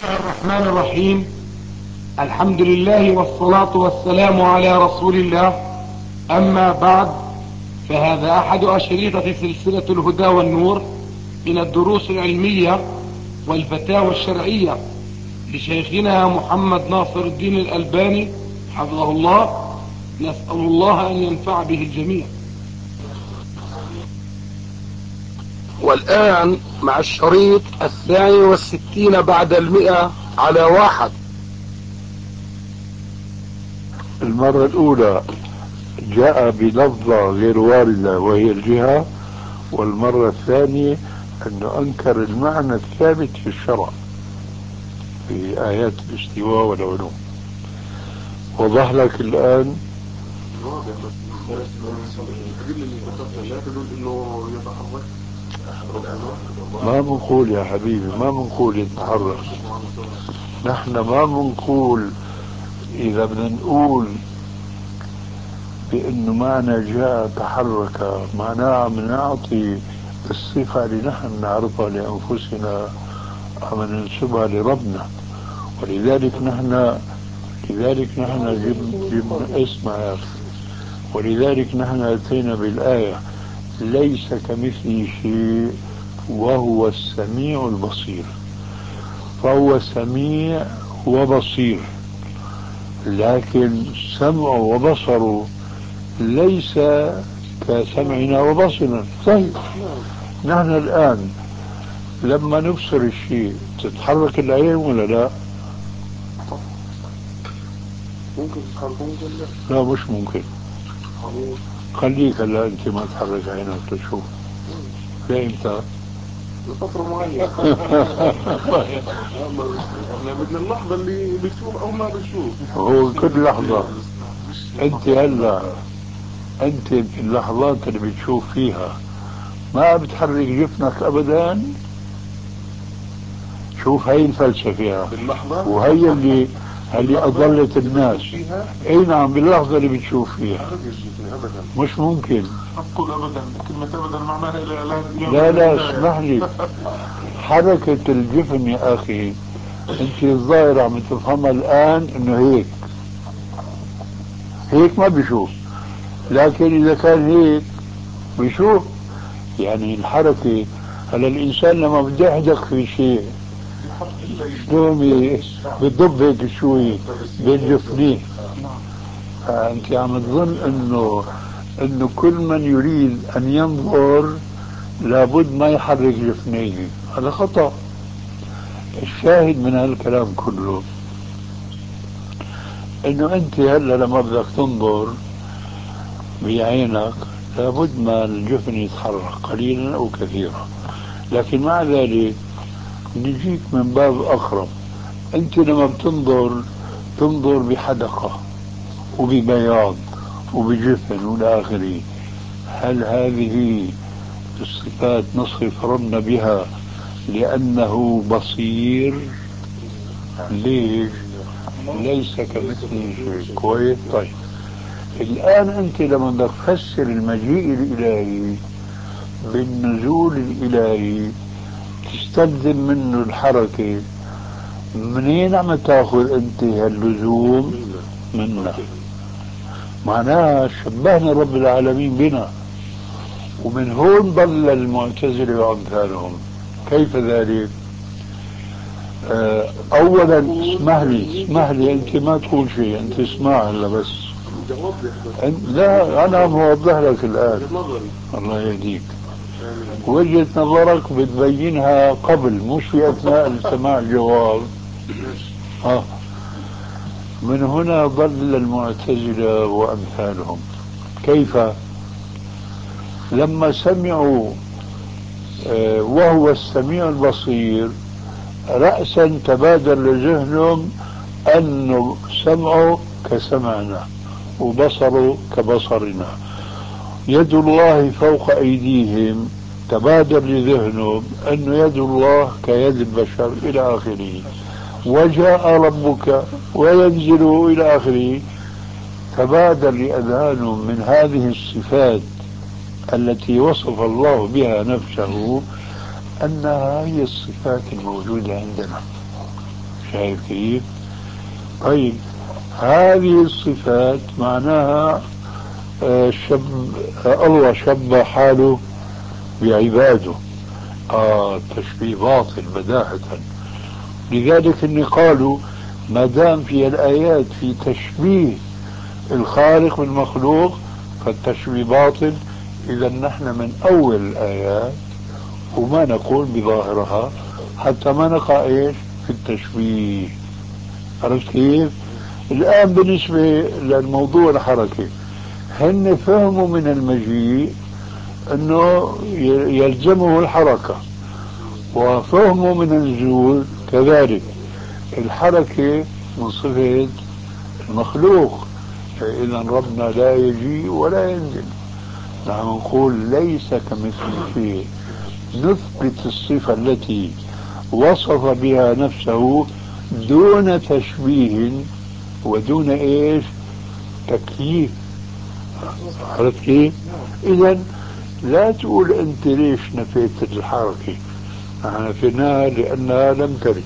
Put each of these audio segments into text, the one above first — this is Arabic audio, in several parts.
الرحمن الرحيم. الحمد لله والصلاة والسلام على رسول الله. أما بعد، فهذا أحد أشرطة سلسلة الهدى والنور من الدروس العلمية والفتاوى الشرعية لشيخنا محمد ناصر الدين الألباني حفظه الله. نسأل الله أن ينفع به الجميع. والآن مع الشريط 62 بعد 100 على 1. المرة الأولى جاء بلفظة غير واردة وهي الجهة، والمرة الثانية أنه أنكر المعنى الثابت في الشرع في آيات الاستواء والعلوم. وضح لك الآن. ما بنقول يا حبيبي، ما بنقول يتحرك. نحن ما بنقول، إذا بدنا نقول بأنه معنى جاء تحرك معناه عم نعطي الصفة اللي نحن نعرفها لأنفسنا، عم ننسبها لربنا. ولذلك نحن جبنا اسمع يا أخي. ولذلك نحن أتينا بالآية ليس كمثله شيء وهو السميع البصير. فهو سميع وبصير، لكن سمعه وبصره ليس كسمعنا وبصرنا. طيب نحن الآن لما نبصر الشيء تتحرك العين ولا لا؟ ممكن تتحرك ممكن لا مش ممكن. خليك هلا انت ما تحرك عينك تشوف. لإمتى؟ لفترة معينة. احنا بدنا اللحظة اللي بتشوف او ما بتشوف. هو كل لحظة انت هلا انت في اللحظات اللي بتشوف فيها ما بتحرك جفنك ابدا. شوف هاي الفلسفة وهي اللي اضلت الناس. اي نعم، باللحظة اللي بتشوف فيها. مش ممكن أقول أبدا، كلمة أبدا معناها لا اسمح لي. حركة الجفن يا أخي أنت الظاهر عم تفهمها الآن إنه هيك ما بيشوف، لكن إذا كان هيك بيشوف. يعني الحركة، هلا الإنسان لما بده يحدق في شيء شلون بيضب هيك شوي بين جفنيه. فأنت عم تظن إنه كل من يريد أن ينظر لابد ما يحرك جفنيه. هذا خطأ. الشاهد من هالكلام كله انه انت هلا لما بدك تنظر بعينك لابد ما الجفن يتحرك قليلا او كثيرا، لكن مع ذلك نجيك من باب اخرى. انت لما بتنظر تنظر بحدقة وببياض وبجفن والى اخره. هل هذه الصفات نصف ربنا بها لأنه بصير؟ ليش؟ ليس كمثله شيء. كويس. طيب الآن أنت لما بدك تفسر المجيء الإلهي بالنزول الإلهي تستلزم منه الحركة. منين عم تاخذ أنت هاللزوم؟ منا. معناها شبهنا رب العالمين بنا. ومن هون ضل المعتزلة وأمثالهم. كيف ذلك؟ اولا اسمح لي انت ما تقول شيء، انت اسمع هلا بس. لا انا موضح لك الان. الله يهديك. وجهة نظرك بتبينها قبل، مش في اثناء سماع الجواب. من هنا ضل المعتزلة وامثالهم. كيف؟ لما سمعوا وهو السميع البصير رأسا تبادر لذهنهم أنه سمعه كسمعنا وبصره كبصرنا. يد الله فوق أيديهم تبادر لذهنهم أنه يد الله كيد البشر إلى آخره. وجاء ربك وينزل إلى آخره. تبادر لأذهانهم من هذه الصفات التي وصف الله بها نفسه أنها هي الصفات الموجودة عندنا. شايف كيف؟ طيب هذه الصفات معناها الله شبه حاله بعباده. تشبيه باطل بداهة. لذلك إن قالوا ما دام في الآيات في تشبيه الخالق بالمخلوق فالتشبيه باطل. إذا نحن من أول الآيات وما نقول بظاهرها حتى ما نقع إيش في التشبيه. عرفت كيف؟ الآن بالنسبة للموضوع الحركي هن فهموا من المجيء أنه يلزمه الحركة، وفهموا من النزول كذلك الحركة من صفة المخلوق، فإذا ربنا لا يجيء ولا ينزل. نحن نقول ليس كمثل شيء، نثبت الصفة التي وصف بها نفسه دون تشبيه ودون ايش تكييف. عرفت كيف؟ اذا لا تقول انت ليش نفيت الحركة، نحن نفيناها لانها لم ترد.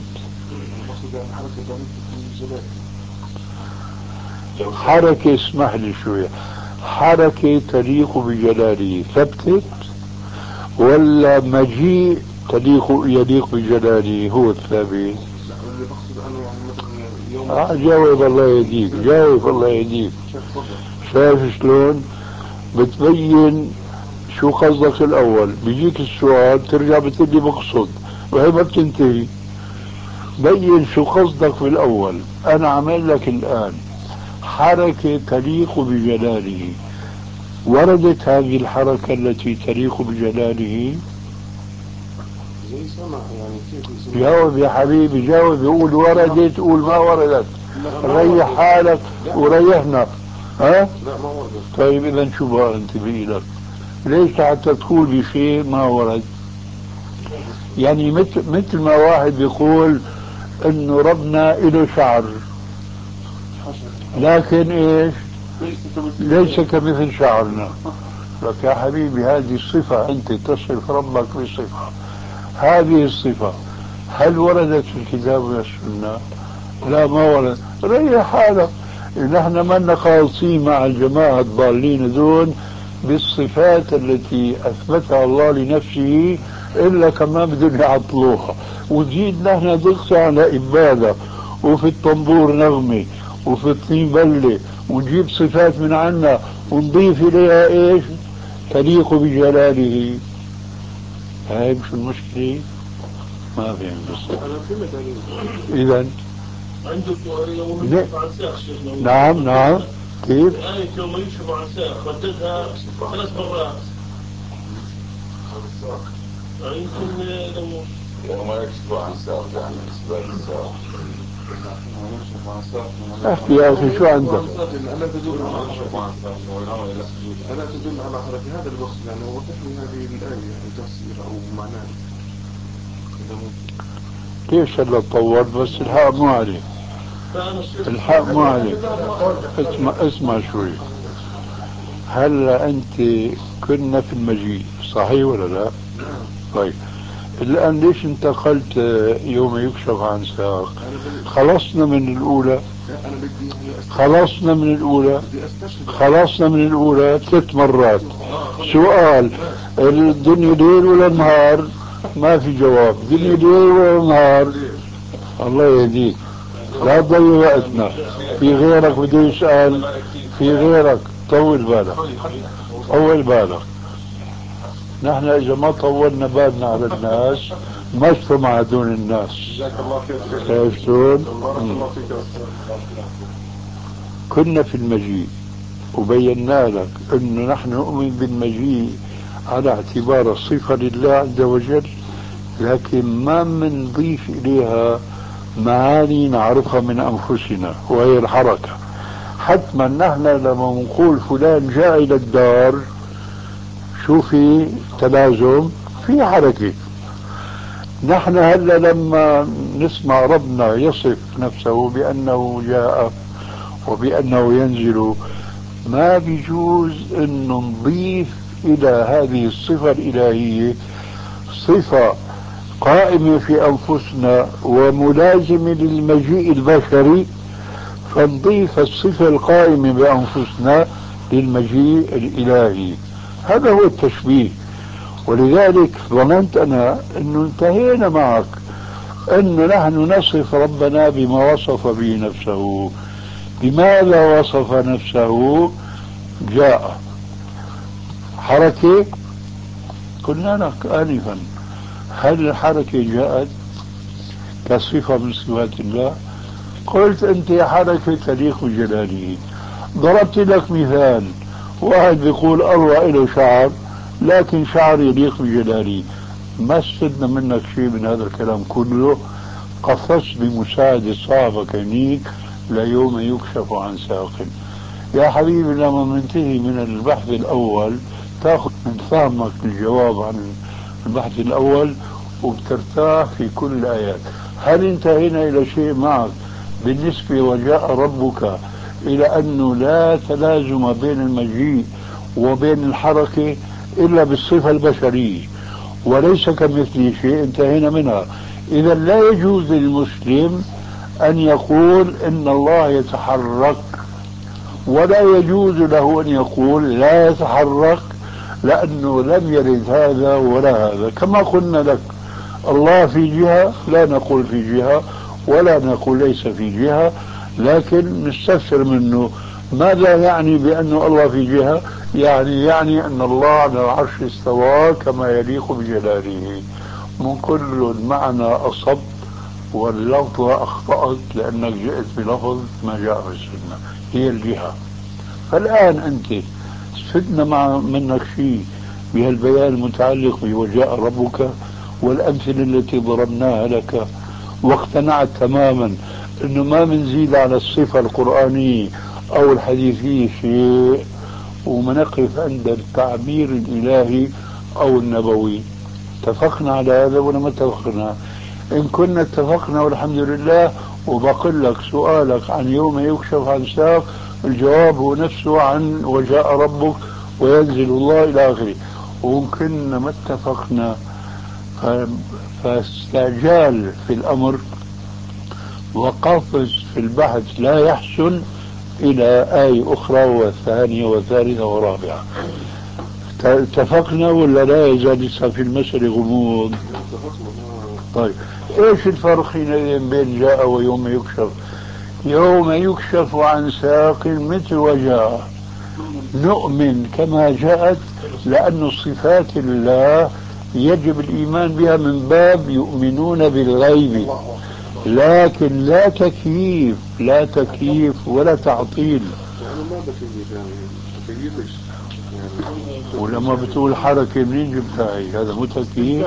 حركة اسمح لي شوية، حركة تليق بجلاله ثبتت ولا مجيء يليق بجلاله هو الثابت؟ اللي بقصد انا يعني مثلا يوم جاوب الله يهديك، جاوب الله يهديك. شايف شلون بتبين شو قصدك الاول؟ بيجيك السؤال ترجع بتقول لي بقصد وهي ما بتنتهي. بين شو قصدك في الاول. انا عمل لك الان حركة تليق بجلاله، وردت هذه الحركة التي تليق بجلاله؟ زي سمع يعني كيف جاوب يا حبيبي، جاوب. يقول وردت، قول ما وردت. ريح حالك وريحنا. ها؟ لا ما وردت. طيب اذا شو بقى انت بإيدك؟ ليش حتى تقول بشيء ما ورد؟ يعني مثل ما واحد بيقول انه ربنا له شعر لكن ايش؟ ليس كمثل شعرنا. لك يا حبيبي هذه الصفة، انت تصف ربك بصفة، هذه الصفة هل وردت في الكتاب والسنة؟ لا ما ورد. ريح حالك. نحن ما قاصين مع الجماعة الضالين دون بالصفات التي أثبتها الله لنفسه إلا كما بدهم يعطلوها، وزيد نحن نقصي على إبادة وفي الطنبور نغمة وفي الطين بلة ونجيب صفات من عنا ونضيف إليها إيش تليق بجلاله. هاي مش المشكلة؟ ما في بس. انا فهمت إذا عنده يوم يكشف عن ساق شيخنا. نعم كيف؟ آية يوم يكشف عن ساق رددها 3 مرات. يمكن لو يوم يكشف عن ساق يعني إثبات الساق. احكي يا أخي شو عندك؟ ألا تدل على حركة، ألا تدل على حركة. هذا الوصف يعني وضحني هذه الآية يعني تفسير أو معناه. ليش هلا تطورت؟ بس الحق مو عليك، الحق مو عليك. اسمع شوي. هلا انت كنا في المجيء صحيح ولا لا؟ طيب الان ليش انتقلت يوم يكشف عن ساق؟ خلصنا من الاولى، خلصنا من الاولى، خلصنا من الاولى 3 مرات. سؤال، الدنيا ليل ولا نهار؟ ما في جواب. الدنيا ليل ولا نهار؟ الله يهديك، لا تضيع وقتنا. في غيرك بده يسأل، في غيرك. طول بالك، طول بالك. نحن اذا ما طولنا بالنا على الناس ما اجتمع هدول الناس. شايف شلون؟ كنا في المجيء وبينا لك انه نحن نؤمن بالمجيء على اعتبار الصفة لله عز وجل، لكن ما منضيف اليها معاني نعرفها من انفسنا وهي الحركة. حتما نحن لما نقول فلان جاء الى الدار شو في تلازم؟ في حركة. نحن هلا لما نسمع ربنا يصف نفسه بأنه جاء وبأنه ينزل ما بيجوز أن نضيف إلى هذه الصفة الإلهية صفة قائمة في أنفسنا وملازمة للمجيء البشري، فنضيف الصفة القائمة بأنفسنا للمجيء الإلهي. هذا هو التشبيه. ولذلك ظننت أنا أنه انتهينا معك، أنه نحن نصف ربنا بما وصف به نفسه. بماذا وصف نفسه؟ جاء حركة، قلنا لك آنفا هل الحركة جاءت كصفة من صفات الله؟ قلت أنت حركة تليق بجلاله. ضربت لك مثال، واحد بيقول الله له شعر لكن شعر يليق بجلاله. ما استفدنا منك شيء من هذا الكلام كله. قفص بمساعدة صاحبك هنيك ليوم يكشف عن ساق. يا حبيبي لما ننتهي من البحث الأول تأخذ من فهمك الجواب عن البحث الأول وبترتاح في كل الآيات. هل انتهينا إلى شيء معك بالنسبة وجاء ربك إلى أنه لا تلازم بين المجيء وبين الحركة إلا بالصفة البشرية وليس كمثله شيء؟ انتهينا منها. إذا لا يجوز للمسلم أن يقول إن الله يتحرك، ولا يجوز له أن يقول لا يتحرك، لأنه لم يرد هذا ولا هذا. كما قلنا لك الله في جهة لا نقول في جهة ولا نقول ليس في جهة، لكن نستفسر منه ماذا يعني بأن الله في جهة؟ يعني أن الله على العرش استوى كما يليق بجلاله. من كل المعنى أصبت واللفظ أخطأت لأنك جئت بلفظ ما جاء في السنة، هي الجهة. فالآن أنت استفدنا منك شيء بهالبيان المتعلق بوجاء ربك والأمثلة التي ضربناها لك، واقتنعت تماما أنه ما بنزيد على الصفة القرآنية أو الحديثية شيء، ومنقف عند التعبير الإلهي أو النبوي. اتفقنا على هذا ولا ما اتفقنا؟ إن كنا اتفقنا والحمد لله. وبقول لك سؤالك عن يوم يكشف عن ساق، الجواب هو نفسه عن وجاء ربك وينزل الله إلى آخره. وإن كنا ما اتفقنا فاستعجال في الأمر وقفز في البحث لا يحسن إلى آية أخرى وثانية وثالثة ورابعة. اتفقنا ولا لا يزال لسه في المسألة غموض؟ طيب ايش الفرق حينئذ بين جاء ويوم يكشف؟ يوم يكشف عن ساق مثل وجاء نؤمن كما جاءت، لأن صفات الله يجب الإيمان بها من باب يؤمنون بالغيب، لكن لا تكييف، لا تكييف ولا تعطيل. ولما بتقول حركة منين جبتها هي؟ هذا مو تكييف.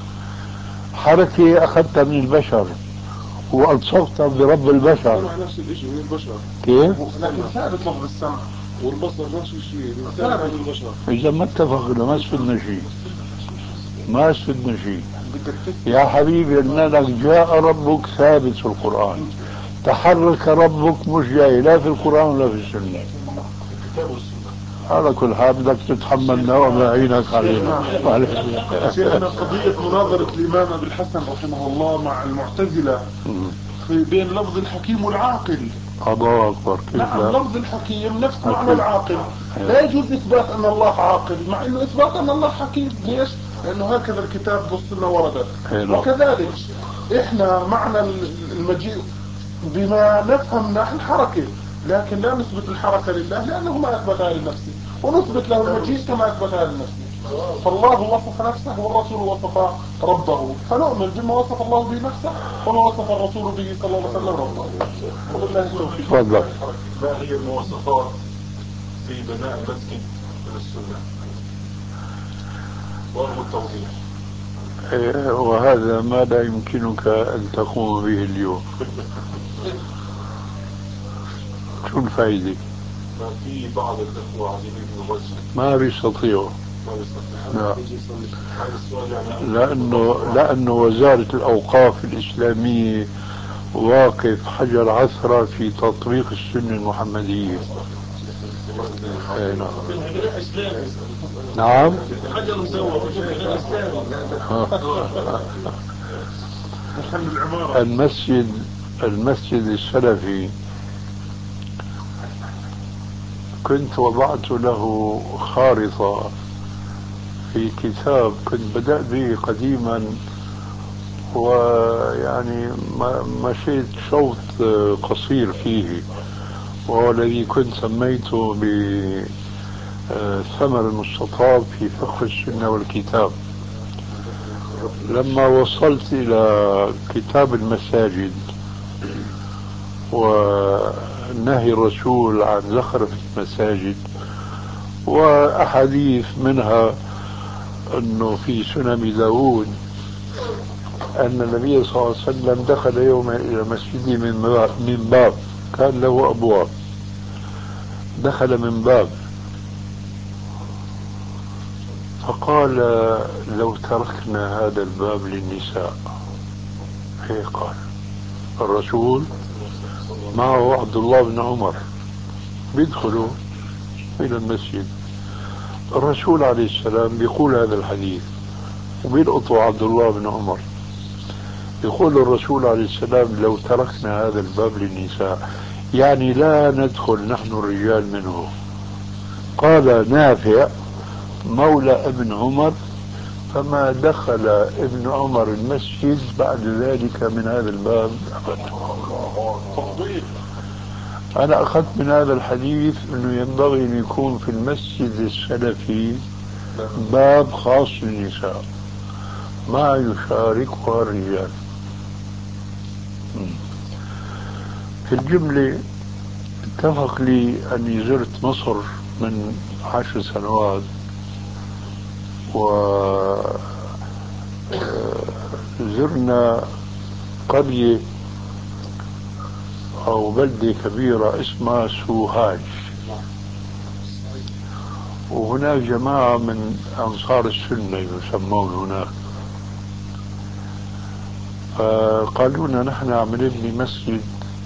حركة أخذتها من البشر وألصقتها برب البشر. نفس الشيء من البشر. كيف؟ لكن ثابت لفظ السمع والبصر نفس الشيء ثابت من البشر. إذا ما اتفقنا ما استفدنا شيء، ما استفدنا شيء. يا حبيبي قلنا لك جاء ربك ثابت في القرآن، تحرك ربك مش جاي لا في القرآن ولا في السنة. على كل حال بدك تتحملنا وما عينك علينا. شيخنا قضية مناظرة الإمام أبي الحسن رحمه الله مع المعتزلة في بين لفظ الحكيم والعاقل. الله أكبر. نعم لفظ الحكيم نفس معنى العاقل. لا يجوز إثبات أن الله عاقل مع أنه إثبات أن الله حكيم. ليش؟ لأنه هكذا الكتاب والسنة وردت. وكذلك إحنا معنى المجيء بما نفهم نحن الحركة، لكن لا نثبت الحركة لله لأنه ما أثبتها لنفسه، ونثبت له المجيء كما أثبتها لنفسه. فالله وصف نفسه والرسول وصف ربه، فنؤمن بما وصف الله به نفسه وما وصف الرسول به صلى الله عليه وسلم ربه. وبالله التوفيق. تفضل. ما هي المواصفات في بناء مسجد من السنة؟ وهو التوضيح. وهذا ما لا يمكنك أن تقوم به اليوم. شو الفائدة؟ ما في بعض الإخوة عايزين يبنوا مسجد ما بيستطيعوا. لا. هذا السؤال يعني لأنه وزارة الأوقاف الإسلامية واقف حجر عثرة في تطبيق السنة المحمدية. نعم. حجر مسوى مش إسلامي. فن العمارة. المسجد السلفي كنت وضعت له خارطة في كتاب كنت بدأت به قديما، ويعني مشيت شوط قصير فيه، وهو الذي كنت سميته بثمر المستطاب في فقه السنة والكتاب. لما وصلت إلى كتاب المساجد ونهي الرسول عن زخرفة المساجد، وأحاديث منها أنه في سنن داود أن النبي صلى الله عليه وسلم دخل يوما إلى مسجده من باب كان له أبواب، دخل من باب فقال لو تركنا هذا الباب للنساء. هيك قال الرسول، معه عبد الله بن عمر بيدخلوا إلى المسجد، الرسول عليه السلام بيقول هذا الحديث وبيلقطوا عبد الله بن عمر. يقول الرسول عليه السلام لو تركنا هذا الباب للنساء، يعني لا ندخل نحن الرجال منه. قال نافع مولى ابن عمر فما دخل ابن عمر المسجد بعد ذلك من هذا الباب أبدا. أنا أخذت من هذا الحديث أنه ينبغي أن يكون في المسجد السلفي باب خاص للنساء ما يشاركها الرجال. في الجملة اتفق لي أني زرت مصر من 10 سنوات، وزرنا قرية أو بلدة كبيرة اسمها سوهاج، وهناك جماعة من أنصار السنة يسمون هناك، فقالوا لنا نحن عم نبني مسجد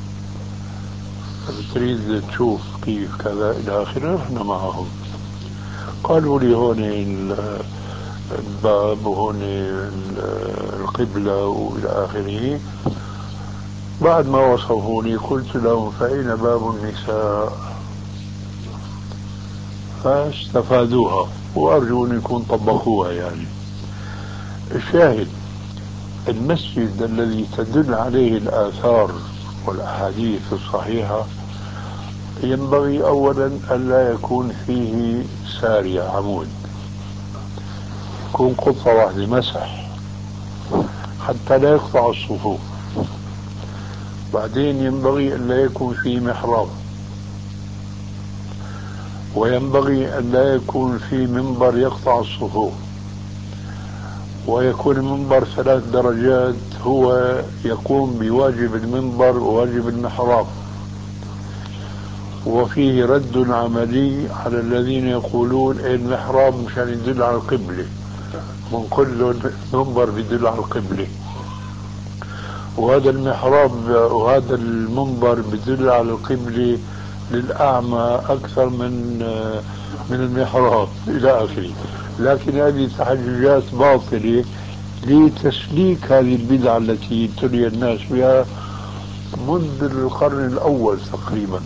تريد تشوف كيف كذا إلى آخره. رحنا معهم، قالوا لي هون الباب وهون القبلة وإلى آخره. بعد ما وصفوني قلت لهم فأين باب النساء؟ فاستفادوها وأرجو أن يكون طبقوها. يعني الشاهد المسجد الذي تدل عليه الآثار والأحاديث الصحيحة ينبغي أولا ألا يكون فيه سارية عمود، يكون قطة واحدة مسح حتى لا يقطع الصفوف. بعدين ينبغي أن لا يكون فيه محراب، وينبغي أن لا يكون فيه منبر يقطع الصفوف، ويكون المنبر 3 درجات هو يقوم بواجب المنبر وواجب المحراب. وفيه رد عملي على الذين يقولون المحراب مشان يدل على القبلة، من كل منبر بيدل على القبلة، وهذا المحراب وهذا المنبر بيدل على القبلة للأعمى أكثر من المحراب إلى آخره. لكن هذه تحججات باطلة لتسليك هذه البدعة التي ابتلي الناس بها منذ القرن الأول تقريبا،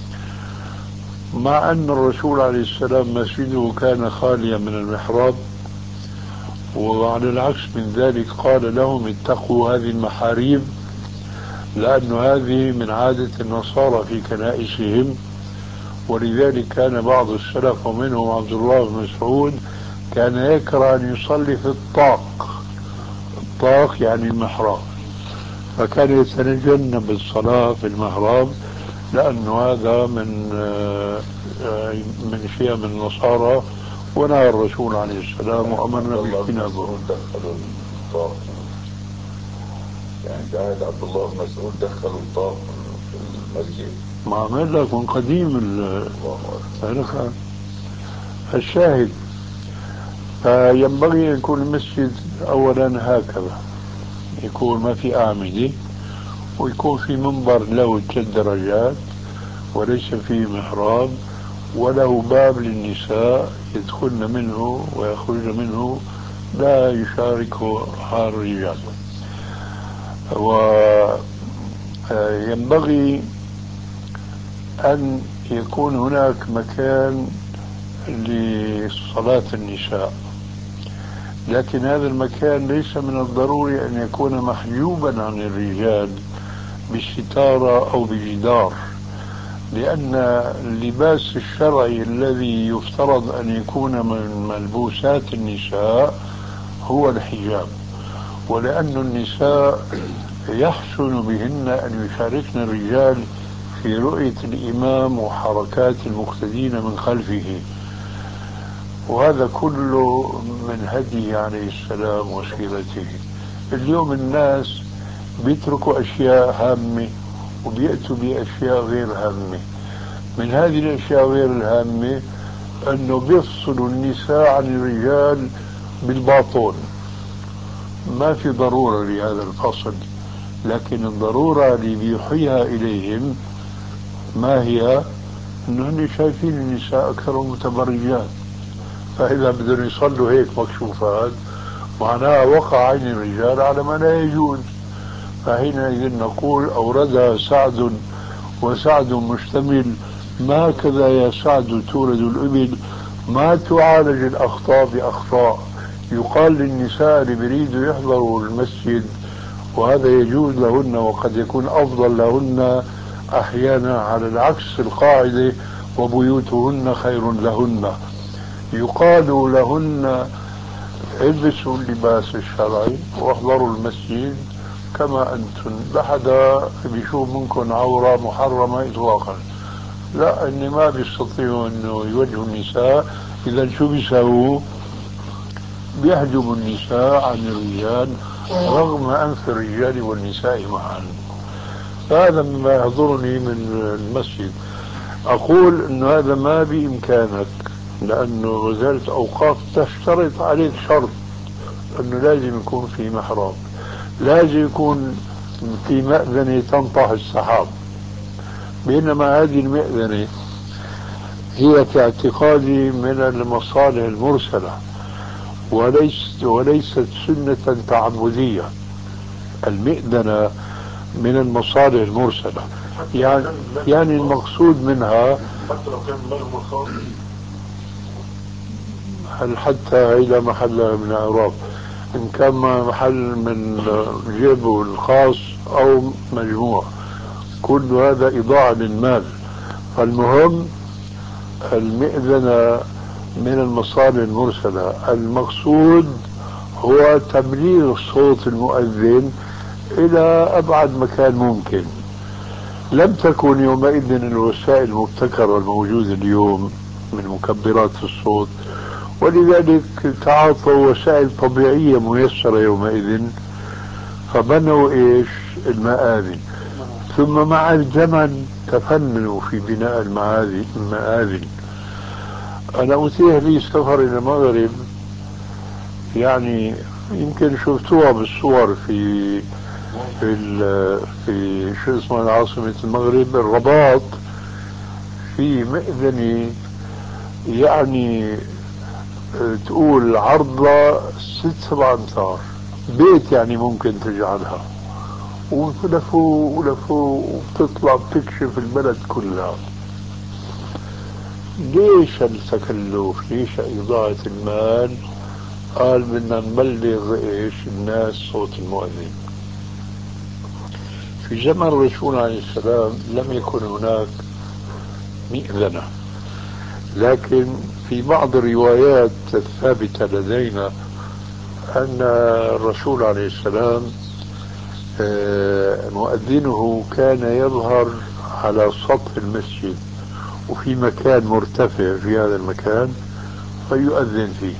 مع أن الرسول عليه السلام مسجده كان خاليا من المحراب، وعلى العكس من ذلك قال لهم اتقوا هذه المحاريب، لأن هذه من عادة النصارى في كنائسهم. ولذلك كان بعض السلف ومنهم عبد الله بن مسعود كان يكره أن يصلي في الطاق يعني المحراب، فكان يتجنب الصلاة في المحراب لأن هذا من شيم النصارى، ونهى الرسول عليه السلام وأمرنا باجتنابه. دخلوا الطاق يعني عهد عبد الله بن مسعود دخلوا الطاق في المسجد، ما عمل لك من قديم الشاهد. فينبغي أن يكون المسجد أولا هكذا، يكون ما في أعمدة، ويكون في منبر له 3 درجات وليس فيه محراب، وله باب للنساء يدخلن منه ويخرجن منه لا يشاركها الرجال. وينبغي أن يكون هناك مكان لصلاة النساء، لكن هذا المكان ليس من الضروري أن يكون محجوبا عن الرجال بستارة أو بجدار، لأن اللباس الشرعي الذي يفترض أن يكون من ملبوسات النساء هو الحجاب، ولأن النساء يحسن بهن أن يشاركن الرجال في رؤية الإمام وحركات المقتدين من خلفه، وهذا كله من هديه عليه السلام وسيرته. اليوم الناس بيتركوا أشياء هامة وبيأتوا بأشياء غير هامة. من هذه الأشياء غير الهامة أنه بيفصلوا النساء عن الرجال بالباطون. ما في ضرورة لهذا الفصل، لكن الضرورة اللي بيوحيها إليهم ما هي؟ أنهم شايفين النساء أكثر متبرجات، فإذا بدهم يصلوا هيك مكشوفات معناها وقع عين الرجال على ما لا يجوز. فحينئذ نقول أوردها سعد وسعد مشتمل، ما كذا يا سعد تولد الإبل، ما تعالج الأخطاء بأخطاء. يقال للنساء اللي بيريدوا يحضروا المسجد وهذا يجوز لهن وقد يكون أفضل لهن أحيانا على العكس القاعدة وبيوتهن خير لهن، يقال لهن البسوا اللباس الشرعي واحضروا المسجد كما أنتم، لا حدا بيشوف منكم عورة محرمة إطلاقا. لا، إن ما بيستطيعوا أنه يوجهوا النساء، إذا شو بيساووا؟ بيحجبوا النساء عن الرجال رغم أنف الرجال والنساء معا. هذا مما يحضرني من المسجد. أقول أن هذا ما بإمكانك، لأنه وزارة الأوقاف تشترط عليك شرط أنه لازم يكون في محراب، لازم يكون في مأذنة تنطح السحاب. بينما هذه المأذنة هي في اعتقادي من المصالح المرسلة وليست سنة تعبدية. المئذنة من المصالح المرسلة، يعني المقصود منها حتى لو كان مالهم الخاص، هل حتى إلى محل من الأعراف، إن كان محل من جيبه الخاص أو مجموع، كل هذا إضاعة للمال. فالمهم المئذنة من المصالح المرسلة، المقصود هو تبليغ صوت المؤذن إلى أبعد مكان ممكن. لم تكن يومئذ الوسائل المبتكرة الموجودة اليوم من مكبرات الصوت، ولذلك تعاطوا وسائل طبيعية ميسرة يومئذ، فبنوا إيش؟ المآذن. ثم مع الزمن تفننوا في بناء المآذن. أنا أتيح لي سفر إلى المغرب، يعني يمكن شفتوها بالصور في شو اسمها عاصمة المغرب، الرباط، في مأذنة يعني تقول عرضها 6-7 أمتار، بيت يعني ممكن تجعلها، ولفوا وبتطلع بتكشف البلد كلها. ليش التكلف؟ ليش إضاعة المال؟ قال بدنا نبلغ إيش الناس صوت المؤذن. في زمن الرسول عليه السلام لم يكن هناك مئذنة، لكن في بعض الروايات الثابتة لدينا أن الرسول عليه السلام مؤذنه كان يظهر على سطح المسجد وفي مكان مرتفع في هذا المكان فيؤذن فيه.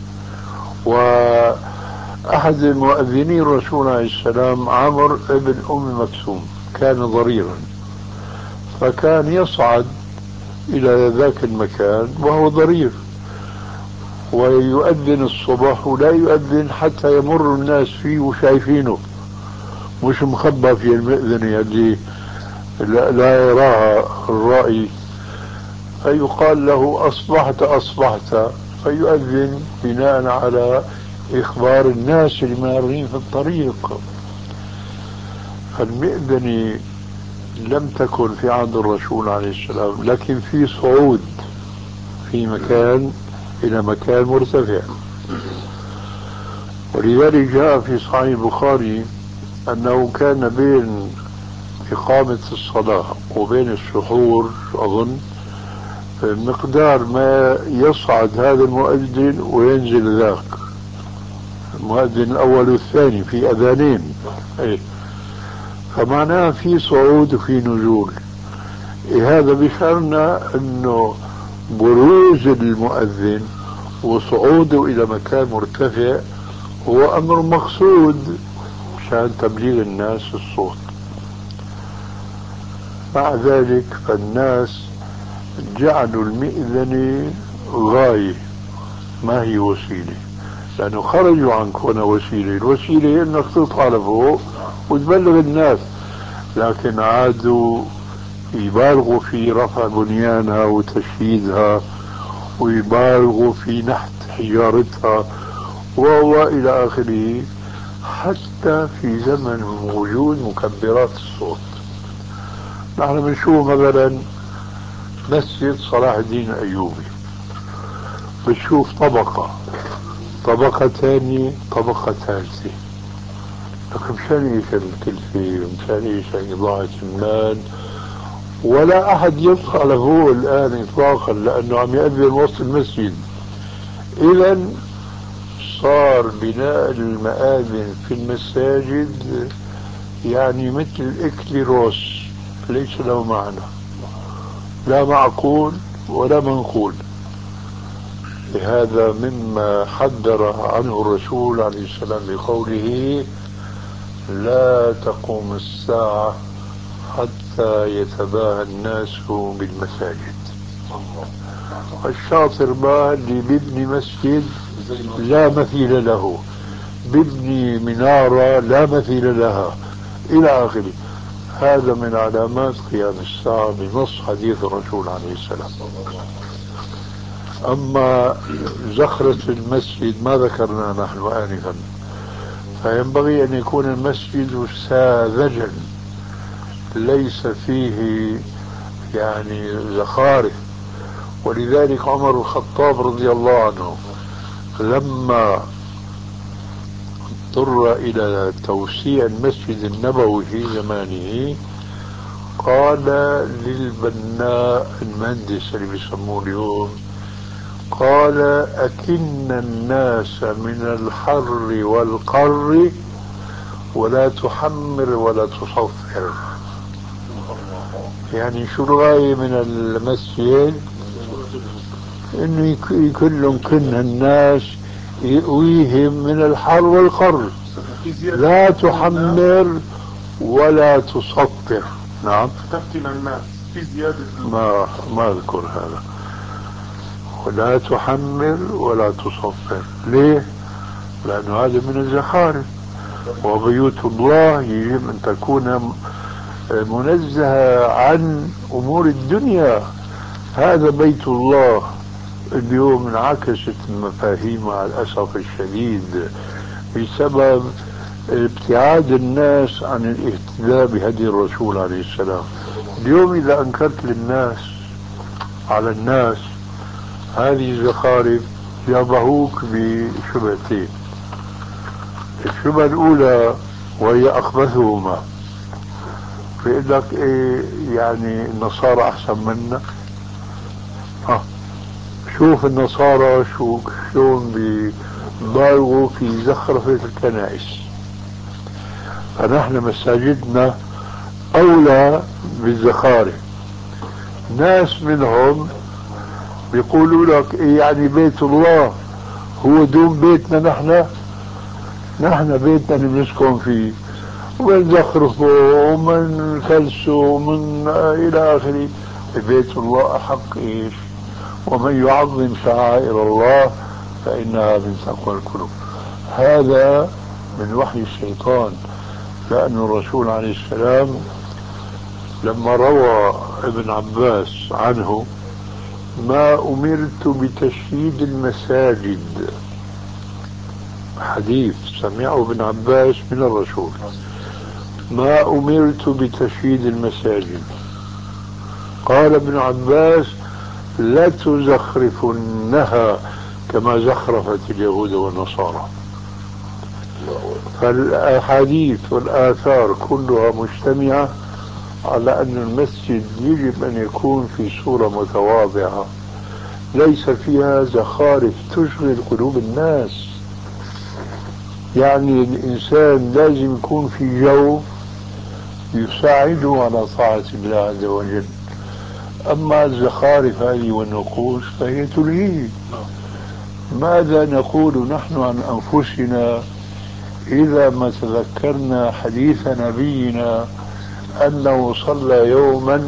وأحد المؤذنين الرسول عليه السلام عمرو ابن أم مكتوم كان ضريرا، فكان يصعد إلى ذاك المكان وهو ضرير ويؤذن الصبح، ولا يؤذن حتى يمر الناس فيه وشايفينه، مش مخبى في المئذنة اللي لا يراها الرائي. فيقال له أصبحت، فيؤذن بناء على إخبار الناس المارين في الطريق. فالمئذنة لم تكن في عهد الرسول عليه السلام، لكن في صعود في مكان إلى مكان مرتفع. ولذلك جاء في صحيح البخاري أنه كان بين إقامة الصلاة وبين السحور أظن مقدار ما يصعد هذا المؤذن وينزل ذاك المؤذن الأول والثاني، في أذانين. فمعناه في صعود وفي نزول. هذا بشأننا أنه بروز المؤذن وصعوده إلى مكان مرتفع هو أمر مقصود مشان تبليغ الناس الصوت. مع ذلك فالناس جعلوا المئذنة غاية ما هي وسيلة، لأنه خرجوا عن كونها وسيلة. الوسيلة إنك تطلع لفوق وتبلغ الناس، لكن عادوا يبالغوا في رفع بنيانها وتشييدها، ويبالغوا في نحت حجارتها وإلى آخره، حتى في زمن وجود مكبرات الصوت. نحن بنشوف مثلا مسجد صلاح الدين الأيوبي، بنشوف طبقة ثانية، طبقة ثالثة، لكن مشان ايش الكلفة ومشان ايش إضاعة المال، ولا أحد يطلع له الآن إطلاقا لأنه عم يأذن وسط المسجد. إذا صار بناء المآذن في المساجد يعني مثل إكليروس، ليس له معنى، لا معقول ولا منقول. هذا مما حذر عنه الرسول عليه السلام بقوله: لا تقوم الساعة حتى يتباهى الناس بالمساجد. الشاطر ما اللي بيبني مسجد لا مثيل له، بيبني منارة لا مثيل لها إلى آخره. هذا من علامات قيام الساعة بنص حديث الرسول عليه السلام. أما زخرة المسجد ما ذكرنا نحن آنفا، فينبغي أن يكون المسجد ساذجا ليس فيه يعني زخارف. ولذلك عمر الخطاب رضي الله عنه لما اضطر إلى توسيع المسجد النبوي في زمانه قال للبناء المهندس اللي بيسموه اليوم، قال: أكن الناس من الحر والقر ولا تحمر ولا تصفر. يعني شو الغاية من المسجد؟ انه كلهم كن الناس يؤويهم من الحر والقر، لا تحمر ولا تصفر. نعم، تفتن الناس في زيادة ما اذكر هذا. ولا تحمر ولا تصفر. ليه؟ لأنه هذا من الزخارف، وبيوت الله يجب أن تكون منزهة عن أمور الدنيا. هذا بيت الله. اليوم انعكست المفاهيم مع الأسف الشديد بسبب ابتعاد الناس عن الاهتداء بهدي الرسول عليه السلام. اليوم إذا أنكرت للناس على الناس هذه الزخارف جابهوك بشبهتين. الشبهة الأولى وهي أخبثهما، بيقول لك إيه يعني النصارى أحسن منا؟ شوف النصارى شلون بيبالغوا في زخرفة الكنائس، فنحن مساجدنا أولى بالزخارف. ناس منهم بيقولوا لك إيه يعني بيت الله هو دون بيتنا، نحن بيتنا اللي بنسكن فيه ومنزخرفه ومنكلسه ومن إلى آخره. بيت الله أحق إيش؟ ومن يعظم شعائر الله فإنها من تقوى القلوب. هذا من وحي الشيطان، لأن الرسول عليه السلام لما روى ابن عباس عنه: ما أمرت بتشييد المساجد، حديث سمعه ابن عباس من الرسول، ما أمرت بتشييد المساجد. قال ابن عباس لتزخرفنها كما زخرفت اليهود والنصارى. فالأحاديث والآثار كلها مجتمعة على أن المسجد يجب أن يكون في صورة متواضعة ليس فيها زخارف تشغل قلوب الناس. يعني الإنسان لازم يكون في جو يساعده على طاعة الله عز وجل. أما الزخارف هذه والنقوش فهي تلهيه. ماذا نقول نحن عن أنفسنا إذا ما تذكرنا حديث نبينا أنه صلى يوما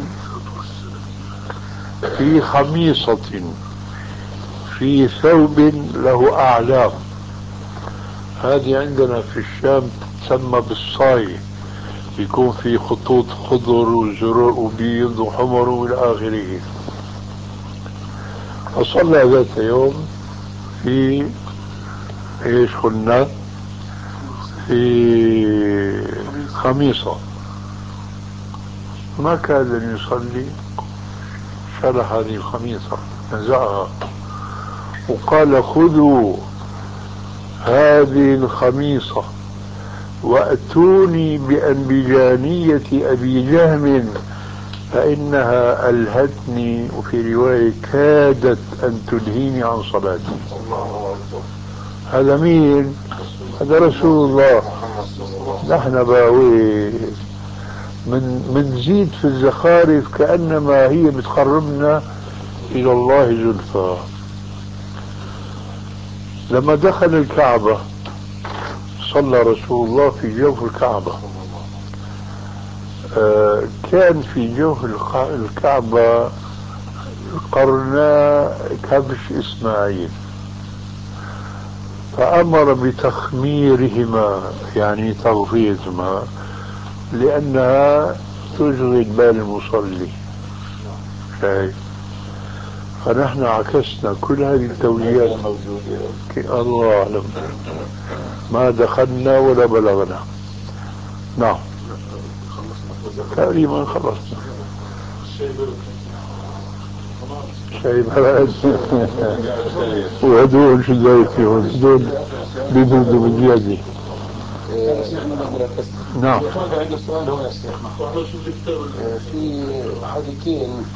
في خميصة في ثوب له أعلام. هذه عندنا في الشام تسمى بالصاي، يكون في خطوط خضر وزرق وبيض وحمر والى اخره. فصلى ذات يوم في ايش قلنا؟ في خميصة. ما كاد ان يصلي، شرح هذه الخميصة نزعها وقال خذوا هذه الخميصة وأتوني بأنبجانية أبي جهم فإنها ألهتني، وفي رواية كادت أن تلهيني عن صلاتي. هذا مين؟ هذا رسول الله. نحن باوي من زيد في الزخارف كأنما هي بتقربنا إلى الله زلفى. لما دخل الكعبة صلى رسول الله في جوف الكعبة. كان في جوف الكعبة قرناء كبش إسماعيل، فأمر بتخميرهما يعني تغطيتهما لأنها تشغل بال المصلي. شايف؟ فنحن عكسنا كل هذه التوجيهات. الله أعلم، ما دخلنا ولا بلغنا. نعم تقريبا خلصنا. شاي برد وهدول شو زي فيهم هدول بيبردوا بالزيادة. نعم. عنده سؤال هو يا شيخنا. في حديثين،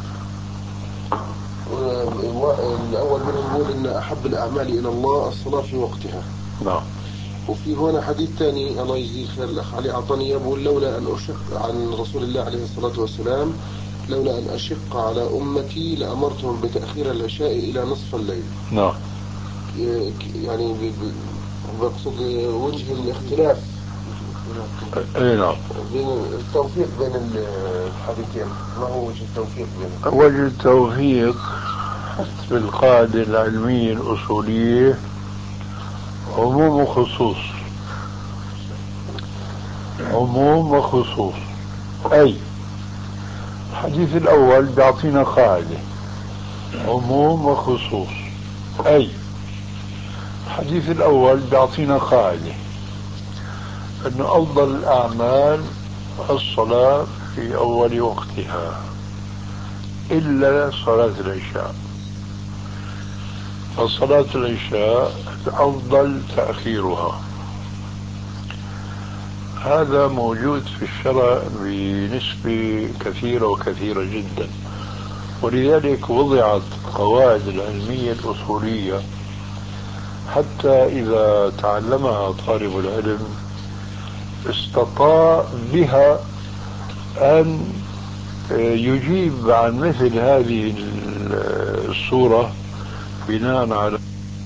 الأول منهم يقول إن أحب الأعمال إلى الله الصلاة في وقتها. نعم. وفي هنا حديث ثاني الله يجزيه خير الأخ علي عطاني يقول لولا أن أشق عن رسول الله عليه الصلاة والسلام لولا أن أشق على أمتي لأمرتهم بتأخير العشاء إلى نصف الليل. نعم. يعني بقصد وجه الاختلاف. اي نعم. التوفيق بين الحديثين، ما هو وجه التوفيق بين؟ وجه التوفيق حسب القاعدة العلمية الأصولية عموم وخصوص. عموم وخصوص. أي الحديث الأول بيعطينا قاعدة عموم وخصوص. أي الحديث الأول بيعطينا قاعدة أن أفضل الأعمال الصلاة في أول وقتها إلا صلاة العشاء. فصلاة العشاء الأفضل تأخيرها. هذا موجود في الشرع بنسبة كثيرة وكثيرة جدا، ولذلك وضعت القواعد العلمية الأصولية حتى إذا تعلمها طالب العلم استطاع بها أن يجيب عن مثل هذه الصورة بناء على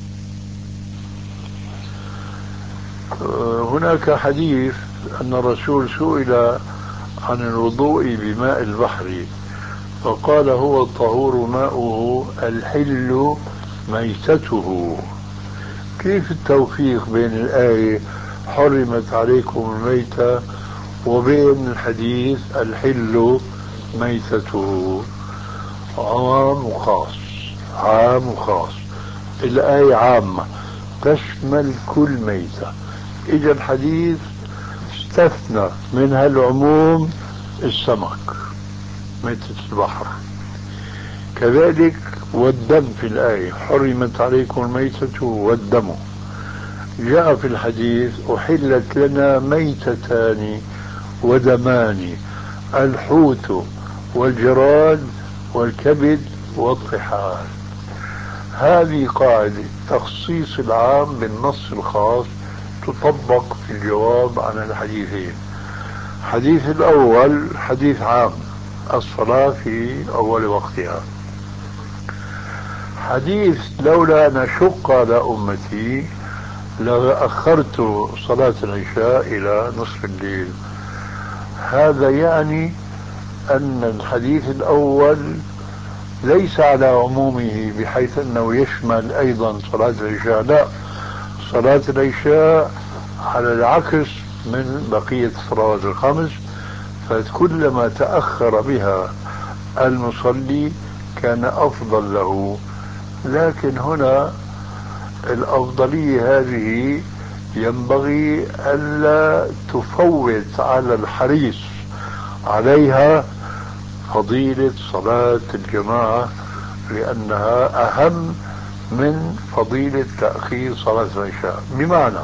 هناك حديث أن الرسول سئل عن الوضوء بماء البحر فقال هو الطهور ماؤه الحل ميتته. كيف التوفيق بين الآية حرمت عليكم الميتة وبين الحديث الحل ميتته؟ عام وخاص. عام وخاص. الآية عامة تشمل كل ميتة. إجا الحديث استثنى من هالعموم السمك ميتة البحر. كذلك والدم في الآية حرمت عليكم الميتة والدم. جاء في الحديث أحلت لنا ميتتان ودمان الحوت والجراد والكبد والطحال. هذه قاعدة تخصيص العام بالنص الخاص تطبق في الجواب عن الحديثين. الحديث الأول حديث عام، الصلاة في أول وقتها. حديث لولا أن أشق على أمتي لأخرت صلاة العشاء إلى نصف الليل. هذا يعني أن الحديث الأول ليس على عمومه بحيث أنه يشمل أيضا صلاة العشاء، لا، صلاة العشاء على العكس من بقية الصلوات الخمس، فكلما تأخر بها المصلي كان أفضل له. لكن هنا الأفضلية هذه ينبغي ألا تفوت على الحريص عليها فضيلة صلاة الجماعة، لأنها أهم من فضيلة تأخير صلاة العشاء. بمعنى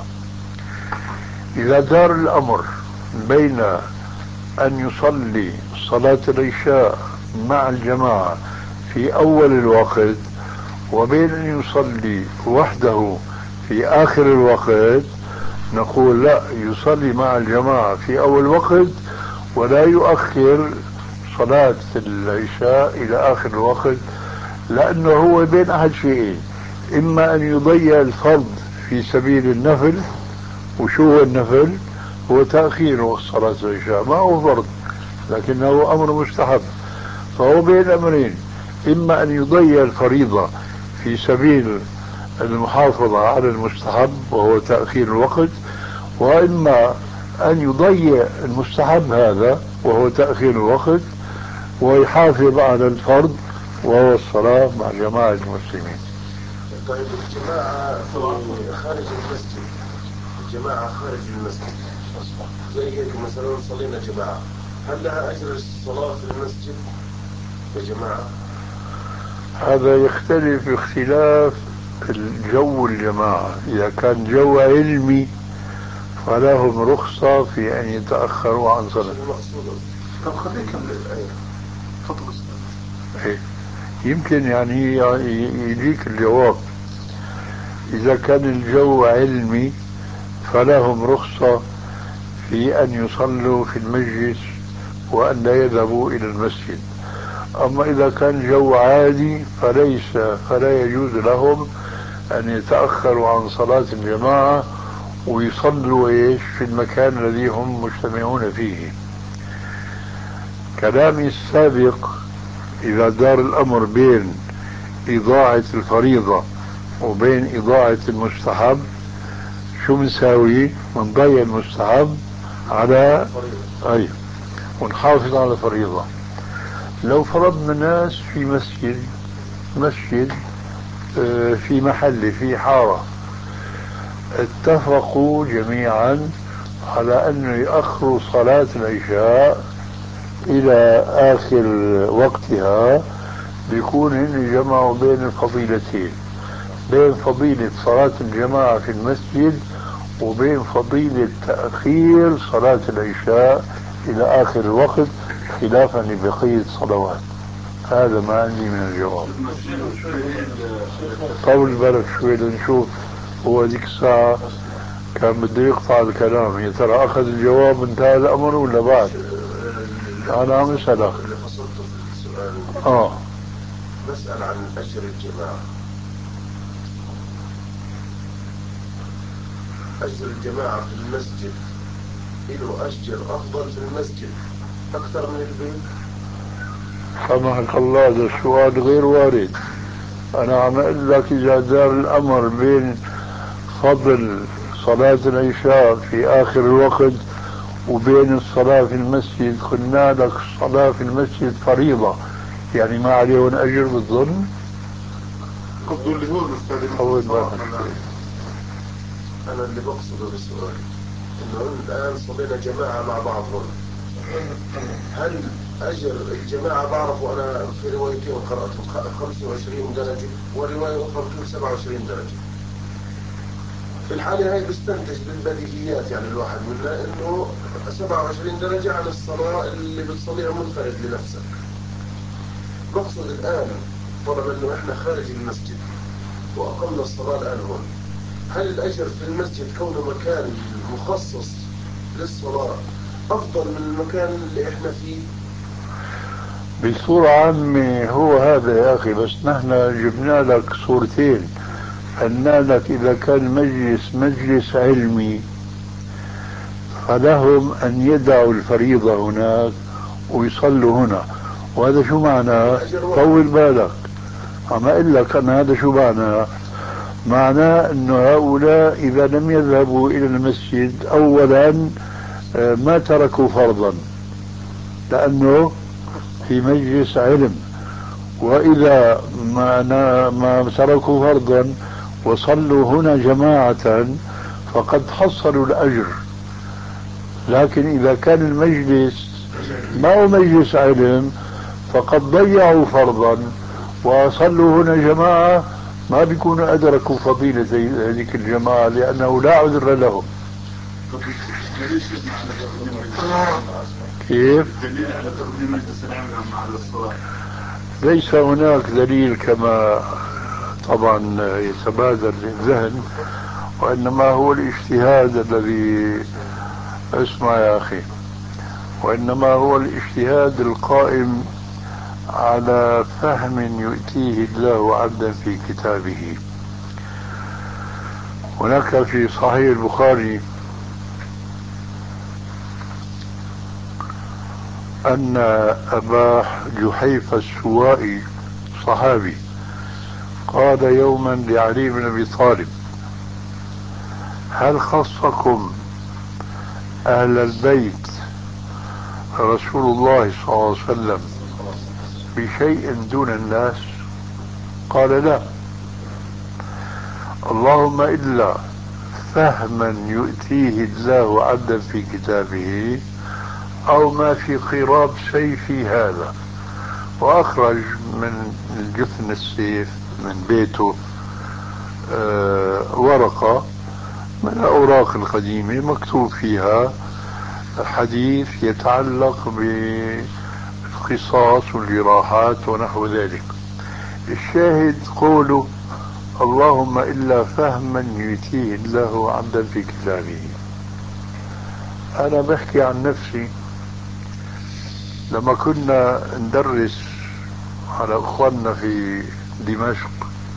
إذا دار الأمر بين أن يصلي صلاة العشاء مع الجماعة في أول الوقت وبين أن يصلي وحده في آخر الوقت، نقول لا، يصلي مع الجماعة في أول وقت ولا يؤخر صلاة العشاء إلى آخر الوقت، لأنه هو بين أحد شيئين: إما أن يضيع الفرض في سبيل النفل، وشو هو النفل؟ هو تأخير وقت صلاة العشاء، ما هو فرض لكنه أمر مستحب، فهو بين أمرين: إما أن يضيع الفريضة في سبيل المحافظة على المستحب وهو تأخير الوقت، وإما أن يضيع المستحب هذا وهو تأخير الوقت ويحافظ على الفرض وهو الصلاة مع جماعة المسلمين. طيب الجماعة خارج المسجد، الجماعة خارج المسجد زي هيك مثلا صلينا جماعة، هل لها أجر الصلاة في المسجد يا جماعة؟ هذا يختلف باختلاف الجو الجماعة. إذا كان جو علمي فلهم رخصة في أن يتأخروا عن صلاة. طب خليك الآية تفضل. يمكن يعني يجيك الجواب. إذا كان الجو علمي فلهم رخصة في أن يصلوا في المسجد وأن لا يذهبوا إلى المسجد. أما إذا كان جو عادي فلا يجوز لهم أن يتأخروا عن صلاة الجماعة ويصلوا في المكان الذي هم مجتمعون فيه. كلامي السابق إذا دار الأمر بين إضاعة الفريضة وبين إضاعة المستحب، شو منساوي؟ منضيع المستحب على ونحافظ على الفريضة. لو فرضنا ناس في مسجد في محل في حارة اتفقوا جميعا على أن يأخروا صلاة العشاء إلى آخر وقتها، بيكون هن جمعوا بين الفضيلتين، بين فضيلة صلاة الجماعة في المسجد وبين فضيلة تأخير صلاة العشاء إلى آخر الوقت خلافا لبقية الصلوات. هذا ما عندي من الجواب. طول بالك شوي لنشوف. هو ذيك الساعة كان بده يقطع الكلام، يا ترى أخذ الجواب انتهى الأمر ولا بعد؟ أنا عم أسألك. اللي فصلته في السؤال بسأل عن أجر الجماعة. أجر الجماعة في المسجد له أجر أفضل في المسجد أكثر من البيت؟ سامحك الله، هذا السؤال غير وارد. أنا عم أقول لك إذا دار الأمر بين فضل صلاة العشاء في آخر الوقت وبين الصلاة في المسجد، قلنا لك الصلاة في المسجد فريضة، يعني ما عليهم أجر بالظن. قصده اللي هو المستخدم. أنا اللي بقصده بالسؤال إنه الآن صلينا جماعة مع بعض هون، هل أجر الجماعة بعرفوا أنا في روايتين قرأتهم 25 درجة ورواية أخرى بتقول 27 درجة. في الحالة هاي بستنتج بالبديهيات يعني الواحد منها إنه 27 درجة عن الصلاة اللي بتصليها منفرد لنفسك. نقصد الآن طالما إنه إحنا خارج المسجد وأقمنا الصلاة الآن هون، هل الأجر في المسجد كونه مكان مخصص للصلاة أفضل من المكان اللي إحنا فيه؟ بصورة عامة هو هذا يا أخي، بس نحن جبنا لك صورتين. قلنا لك إذا كان مجلس علمي فلهم أن يدعوا الفريضة هناك ويصلوا هنا، وهذا شو معناه؟ طول بالك عم أقول لك أنا هذا شو معناه أنه هؤلاء إذا لم يذهبوا إلى المسجد أولا ما تركوا فرضا لأنه في مجلس علم، وإذا ما تركوا فرضا وصلوا هنا جماعة فقد حصلوا الأجر. لكن إذا كان المجلس ما هو مجلس علم فقد ضيعوا فرضا وصلوا هنا جماعة، ما بيكونوا أدركوا فضيلة هذيك الجماعة لأنه لا عذر لهم. كيف؟ دليل على تقديم مجلس العلم مع الصلاة. ليس هناك دليل كما طبعا يتبادر للذهن، وإنما هو الاجتهاد الذي اسمع يا أخي، وإنما هو الاجتهاد القائم على فهم يؤتيه الله عبدا في كتابه. هناك في صحيح البخاري أن أبا جحيفة السوائي صحابي قال يوما لعلي بن أبي طالب: هل خصكم أهل البيت رسول الله صلى الله عليه وسلم بشيء دون الناس؟ قال: لا، اللهم إلا فهما يؤتيه الله عبدا في كتابه أو ما في قراب سيفي هذا. وأخرج من جفن السيف من بيته ورقة من الأوراق القديمة مكتوب فيها حديث يتعلق بالقصاص والجراحات ونحو ذلك. الشاهد قوله: اللهم إلا فهما يؤتيه الله عبدا في كتابه. أنا بحكي عن نفسي، لما كنا ندرس على أخواننا في دمشق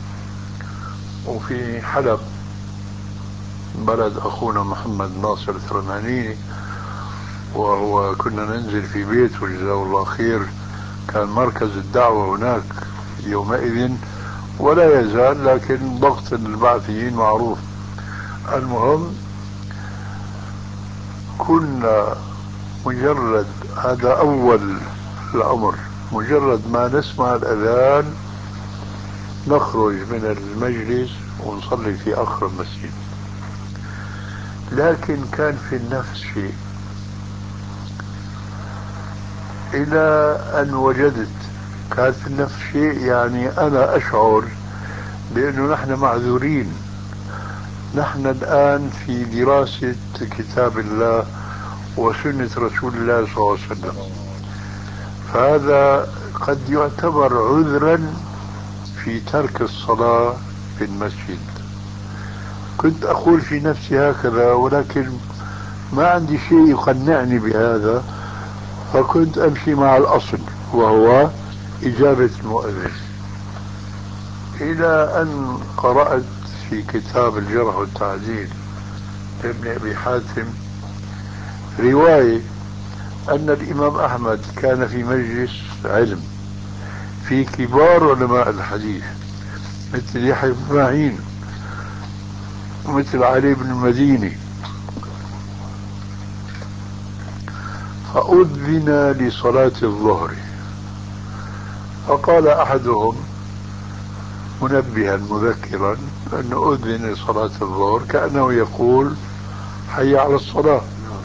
وفي حلب بلد أخونا محمد ناصر الثرماني، وهو كنا ننزل في بيته جزاه الله خير، كان مركز الدعوة هناك يومئذ ولا يزال، لكن ضغط البعثيين معروف. المهم كنا مجرد، هذا أول الأمر، مجرد ما نسمع الأذان نخرج من المجلس ونصلي في آخر المسجد. لكن كان في النفس شيء، إلى أن وجدت، كان في النفس شيء يعني أنا أشعر بأنه نحن معذورين. نحن الآن في دراسة كتاب الله وسنة رسول الله صلى الله عليه وسلم، فهذا قد يعتبر عذرا في ترك الصلاة في المسجد. كنت أقول في نفسي هكذا، ولكن ما عندي شيء يقنعني بهذا، فكنت أمشي مع الأصل وهو إجابة المؤذن. إلى أن قرأت في كتاب الجرح والتعديل لابن أبي حاتم رواية أن الإمام أحمد كان في مجلس علم في كبار علماء الحديث مثل يحيى بن معين ومثل علي بن المديني، فأذن لصلاة الظهر، فقال أحدهم منبها مذكرا أنه أذن لصلاة الظهر، كأنه يقول حي على الصلاة.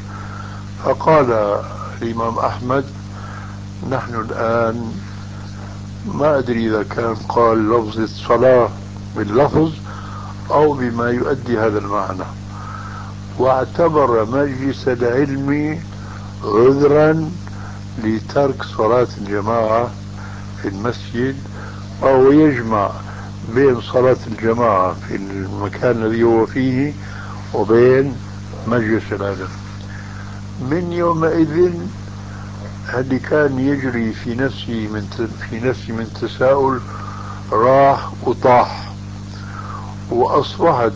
فقال الإمام أحمد نحن الآن ما أدري إذا كان قال لفظ الصلاة باللفظ أو بما يؤدي هذا المعنى، واعتبر مجلس العلم عذرا لترك صلاة الجماعة في المسجد، أو يجمع بين صلاة الجماعة في المكان الذي هو فيه وبين مجلس العلم. من يومئذ اللي كان يجري في نفسي من تساؤل راح وطاح، وأصبحت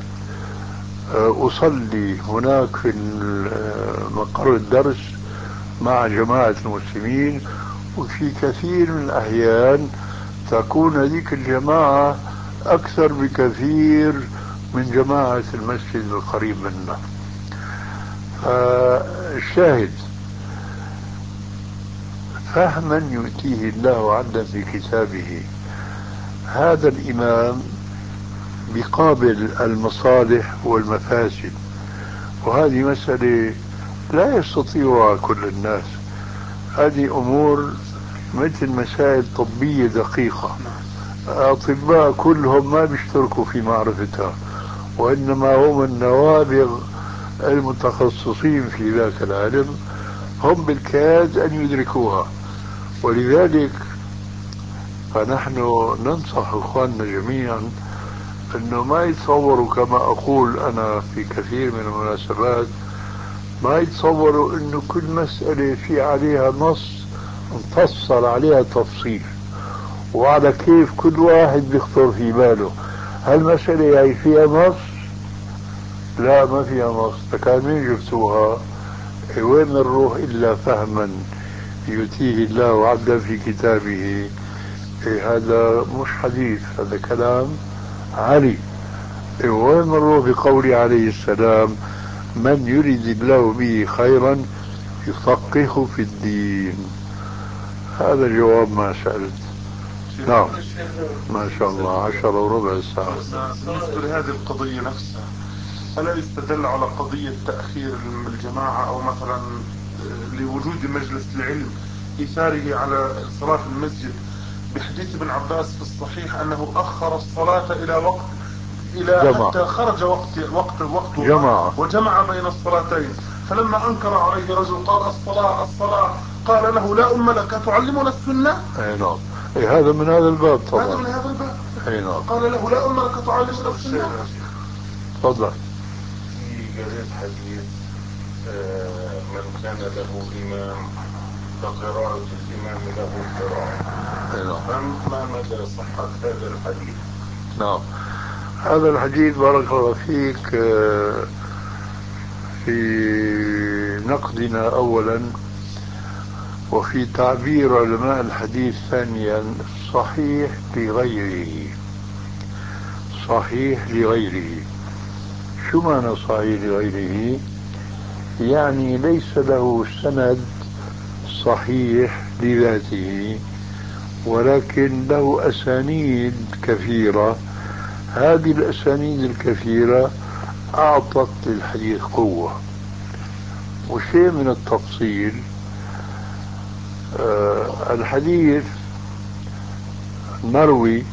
أصلي هناك في مقر الدرس مع جماعة المسلمين، وفي كثير من الأحيان تكون هذيك الجماعة أكثر بكثير من جماعة المسجد القريب منا. الشاهد فهما يؤتيه الله عنا في كتابه، هذا الإمام بقابل المصالح والمفاسد، وهذه مسألة لا يستطيعها كل الناس. هذه أمور مثل مسائل طبية دقيقة، الأطباء كلهم ما بيشتركوا في معرفتها، وإنما هم النوابغ المتخصصين في ذاك العلم هم بالكاد أن يدركوها. ولذلك فنحن ننصح إخواننا جميعا أنه ما يتصوروا، كما أقول أنا في كثير من المناسبات، ما يتصوروا أنه كل مسألة في عليها نص مفصل عليها تفصيل، وعلى كيف كل واحد بيخطر في باله هالمسألة يعني فيها نص. لا، ما فيها نص. كان مين جبتوها؟ وين نروح إلا فهما يؤتيه الله عبدا في كتابه. هذا مش حديث، هذا كلام علي. وين نروح بقول عليه السلام من يريد الله به خيرا يفقهه في الدين. هذا جواب ما سألت. نعم ما شاء الله 10:15 ساعة. بالنسبة لهذه القضية نفسها، ألا يستدل على قضية تأخير الجماعة أو مثلا لوجود مجلس العلم إيثاره على صلاة المسجد بحديث ابن عباس في الصحيح أنه أخر الصلاة إلى وقت حتى خرج وقت جماعة وجمع بين الصلاتين، فلما أنكر عليه رجل قال الصلاة قال له لا أم لك تعلمنا السنة. أي نعم. هذا من هذا الباب طبعا. هذا من هذا الباب. أي نعم. قال له لا أم لك تعلمنا السنة. تفضل. في قريت حديث من كان له إمام فقراءة الإمام له قراءة. ما مدى صحة هذا الحديث؟ نعم، هذا الحديث بارك الله فيك في نقدنا أولا، وفي تعبير علماء الحديث ثانيا صحيح لغيره. صحيح لغيره. شو معنى صحيح لغيره؟ يعني ليس له سند صحيح لذاته، ولكن له أسانيد كثيرة. هذه الأسانيد الكثيرة أعطت للحديث قوة. وشيء من التفصيل، الحديث مروي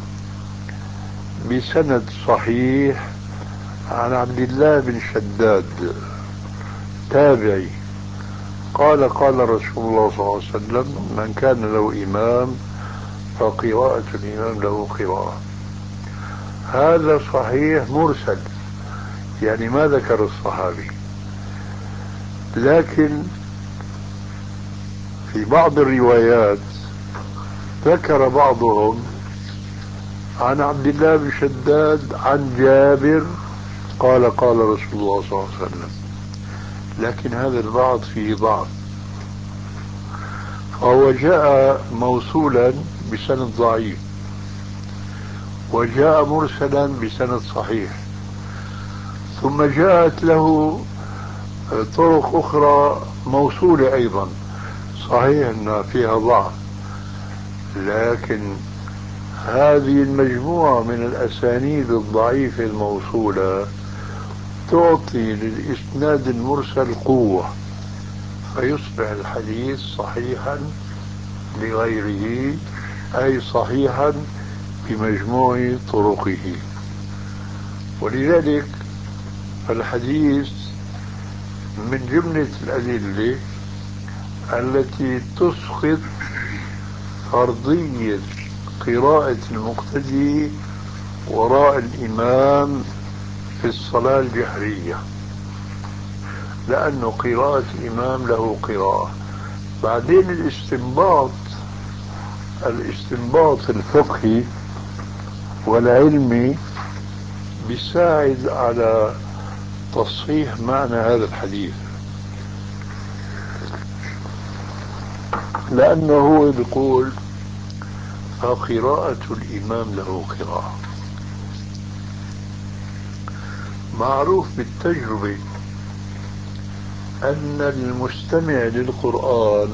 بسند صحيح عن عبد الله بن شداد تابعي قال قال رسول الله صلى الله عليه وسلم من كان له إمام فقراءة الإمام له قراءة. هذا صحيح مرسل، يعني ما ذكر الصحابي، لكن في بعض الروايات ذكر بعضهم عن عبد الله بن شداد عن جابر قال قال رسول الله صلى الله عليه وسلم، لكن هذا البعض فيه ضعف، فهو جاء موصولا بسند ضعيف وجاء مرسلا بسند صحيح، ثم جاءت له طرق أخرى موصولة أيضا، صحيح أن فيها ضعف، لكن هذه المجموعة من الأسانيد الضعيفة الموصولة تعطي للإسناد المرسل قوة، فيصبح الحديث صحيحا لغيره، أي صحيحا بمجموع طرقه. ولذلك الحديث من جملة الأدلة التي تسقط فرضية قراءة المقتدي وراء الإمام في الصلاة الجهرية، لأن قراءة الإمام له قراءة. بعدين الاستنباط الفقهي والعلمي بيساعد على تصحيح معنى هذا الحديث، لأنه هو بيقول فقراءة الإمام له قراءة. معروف بالتجربة أن المستمع للقرآن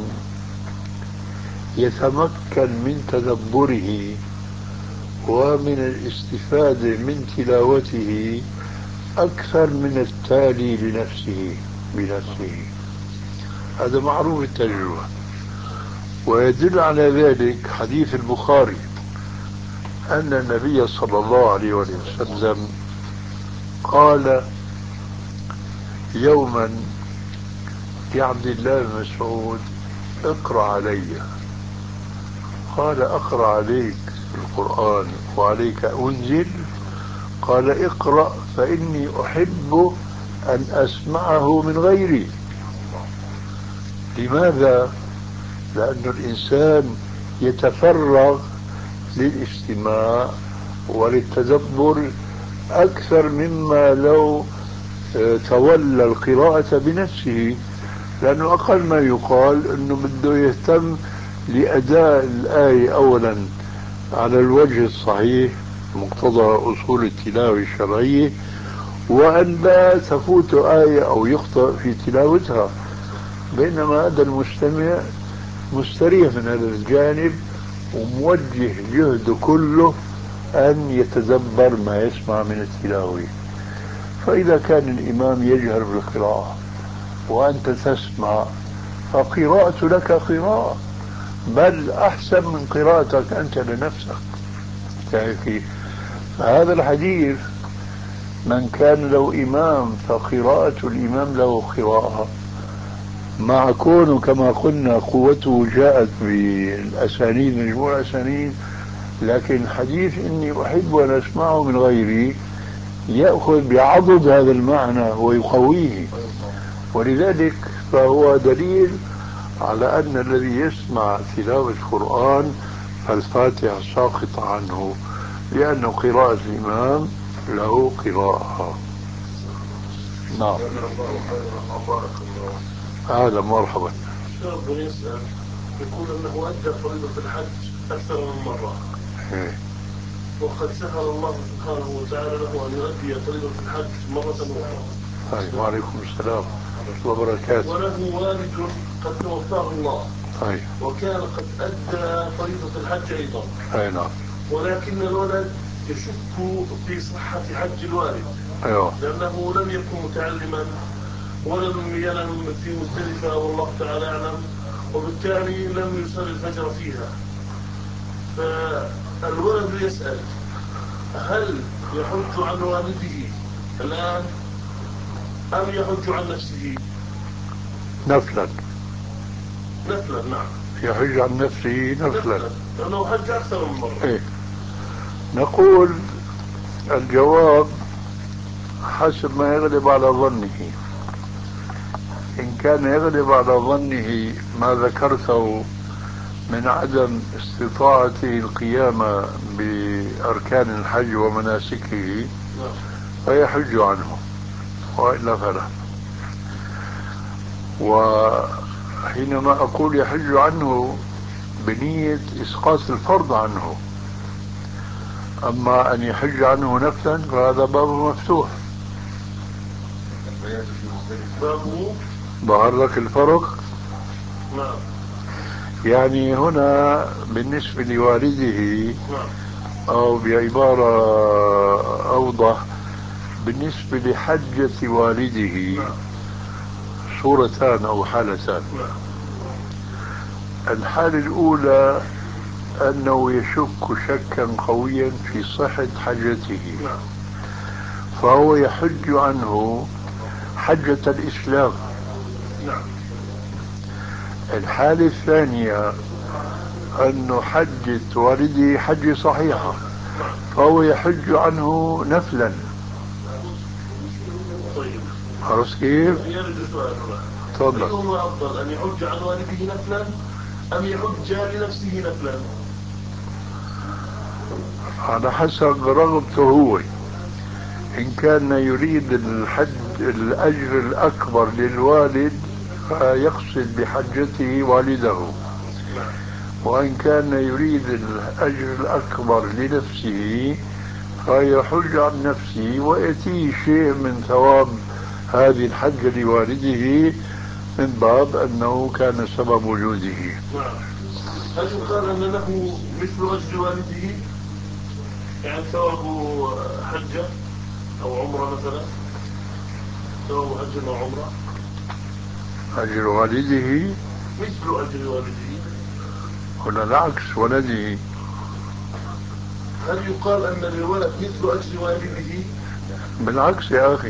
يتمكن من تدبره ومن الاستفادة من تلاوته أكثر من التالي بنفسه. هذا معروف بالتجربة. ويدل على ذلك حديث البخاري أن النبي صلى الله عليه وسلم قال يوما لعبد الله بن مسعود اقرأ علي. قال أقرأ عليك القرآن وعليك أنزل؟ قال اقرأ فإني أحب أن أسمعه من غيري. لماذا؟ لأن الإنسان يتفرغ للاستماع وللتدبر أكثر مما لو تولى القراءة بنفسه، لأنه أقل ما يقال أنه بده يهتم لأداء الآية أولا على الوجه الصحيح مقتضى أصول التلاوة الشرعية، وأن لا تفوت آية أو يخطئ في تلاوتها. بينما هذا المستمع مستريح من هذا الجانب وموجه جهده كله أن يتدبر ما يسمع من التلاوة. فإذا كان الإمام يجهر بالقراءة وأنت تسمع، فقراءة لك قراءة، بل أحسن من قراءتك أنت لنفسك. هذا الحديث من كان له إمام فقراءة الإمام له قراءة، مع كونه كما قلنا قوته جاءت بالأسانيد مجموع الأسانيد، لكن الحديث إني أحب أن أسمعه من غيري يأخذ بعضد هذا المعنى ويقويه. ولذلك فهو دليل على أن الذي يسمع تلاوة القرآن فالفاتحة ساقطة عنه، لأن قراءة الإمام له قراءة. نعم. هذا مرحبا. شاب يسأل يقول أنه أدى فريضة الحج أكثر من مرة، وقد سهل الله سبحانه وتعالى له أن يؤدي فريضة الحج مرة أخرى. وعليكم السلام ورحمة الله وبركاته. وله والد قد توفاه الله، وكان قد أدى فريضة الحج أيضا، نعم. ولكن الولد يشك في صحة حج الوالد، لأنه لم يكن متعلما ولم ينم في مزدلفة والله تعالى أعلم، وبالتالي لم يصلي الفجر فيها. فالولد يسأل هل يحج عن والده الآن أم يحج عن نفسه؟ نفلا. نعم، يحج عن نفسه نفلا لأنه حج أكثر من مرة. نقول الجواب حسب ما يغلب على ظنه. إن كان يغلب على ظنه ما ذكرته من عدم استطاعته القيام بأركان الحج ومناسكه فيحج عنه، وإلا فلا. وحينما أقول يحج عنه بنية إسقاط الفرض عنه، أما أن يحج عنه نفلا فهذا باب مفتوح. ظهر لك الفرق؟ نعم. يعني هنا بالنسبة لوالده، أو بعبارة أوضح بالنسبة لحجة والده صورتان أو حالتان. الحالة الأولى أنه يشك شكا قويا في صحة حجته، فهو يحج عنه حجة الإسلام. الحالة الثانية أنه حجة والده حجة صحيحة، فهو يحج عنه نفلا. عرفت كيف؟ تفضل. أيهما أفضل، أن يحج عن والده نفلا أم يحج لنفسه نفلا؟ على حسب رغبته هو. إن كان يريد الأجر الأكبر للوالد فيقصد بحجته والده، وإن كان يريد الأجر الأكبر لنفسه فيحج عن نفسه ويأتيه شيء من ثواب هذه الحجة لوالده من باب أنه كان سبب وجوده. هل يقال أن له مثل أجر والده، يعني ثواب حجة أو عمرة مثلا، ثواب حجة أو عمرة؟ أجر والده مثل أجر والده ولا العكس ولده؟ هل يقال أن للولد مثل أجر والده؟ بالعكس يا أخي،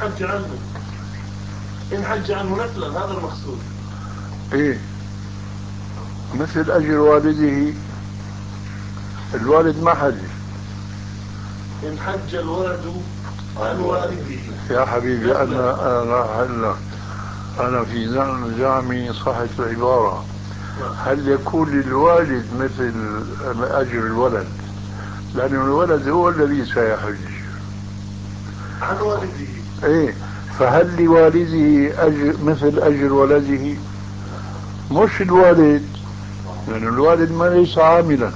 إن حج عنه نفلا، هذا المقصود. إيه، مثل أجر والده. الوالد ما حج. إن حج الولد عن والده يا حبيبي أنا في زعمي صحة العبارة. هل يكون للوالد مثل أجر الولد؟ لأن الولد هو الذي سيحج عن والده. إيه، فهل لوالده مثل أجر ولده؟ مش الوالد، لأن الوالد ما ليس عاملا.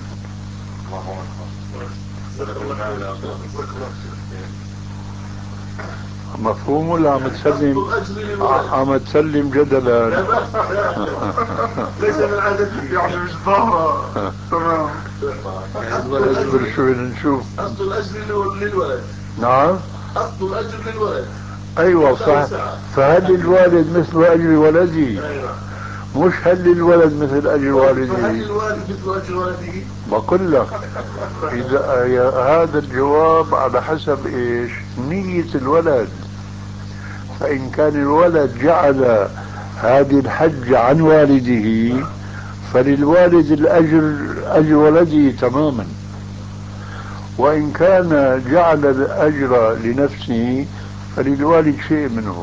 مفهوم ولا عم تسلم جدلا؟ ليس من عادتي، يعني مش ظاهرة. تمام. اصبر شوي نشوف. أصل الأجر للولد. نعم، أصل الأجر للولد. أيوة، فهل الوالد مثل أجر ولده؟ مش هل الولد مثل أجر والده؟ فهل الوالد مثل أجر والده؟ بقول لك إذا هذا الجواب على حسب إيش نية الولد. فإن كان الولد جعل هذه الحج عن والده فللوالد الأجر أجر ولده تماما، وإن كان جعل الأجر لنفسه فللوالد شيء منه.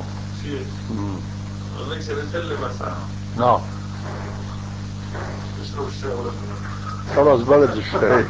ليس للسلم مثلا. نعم. خلاص بلد الشيء.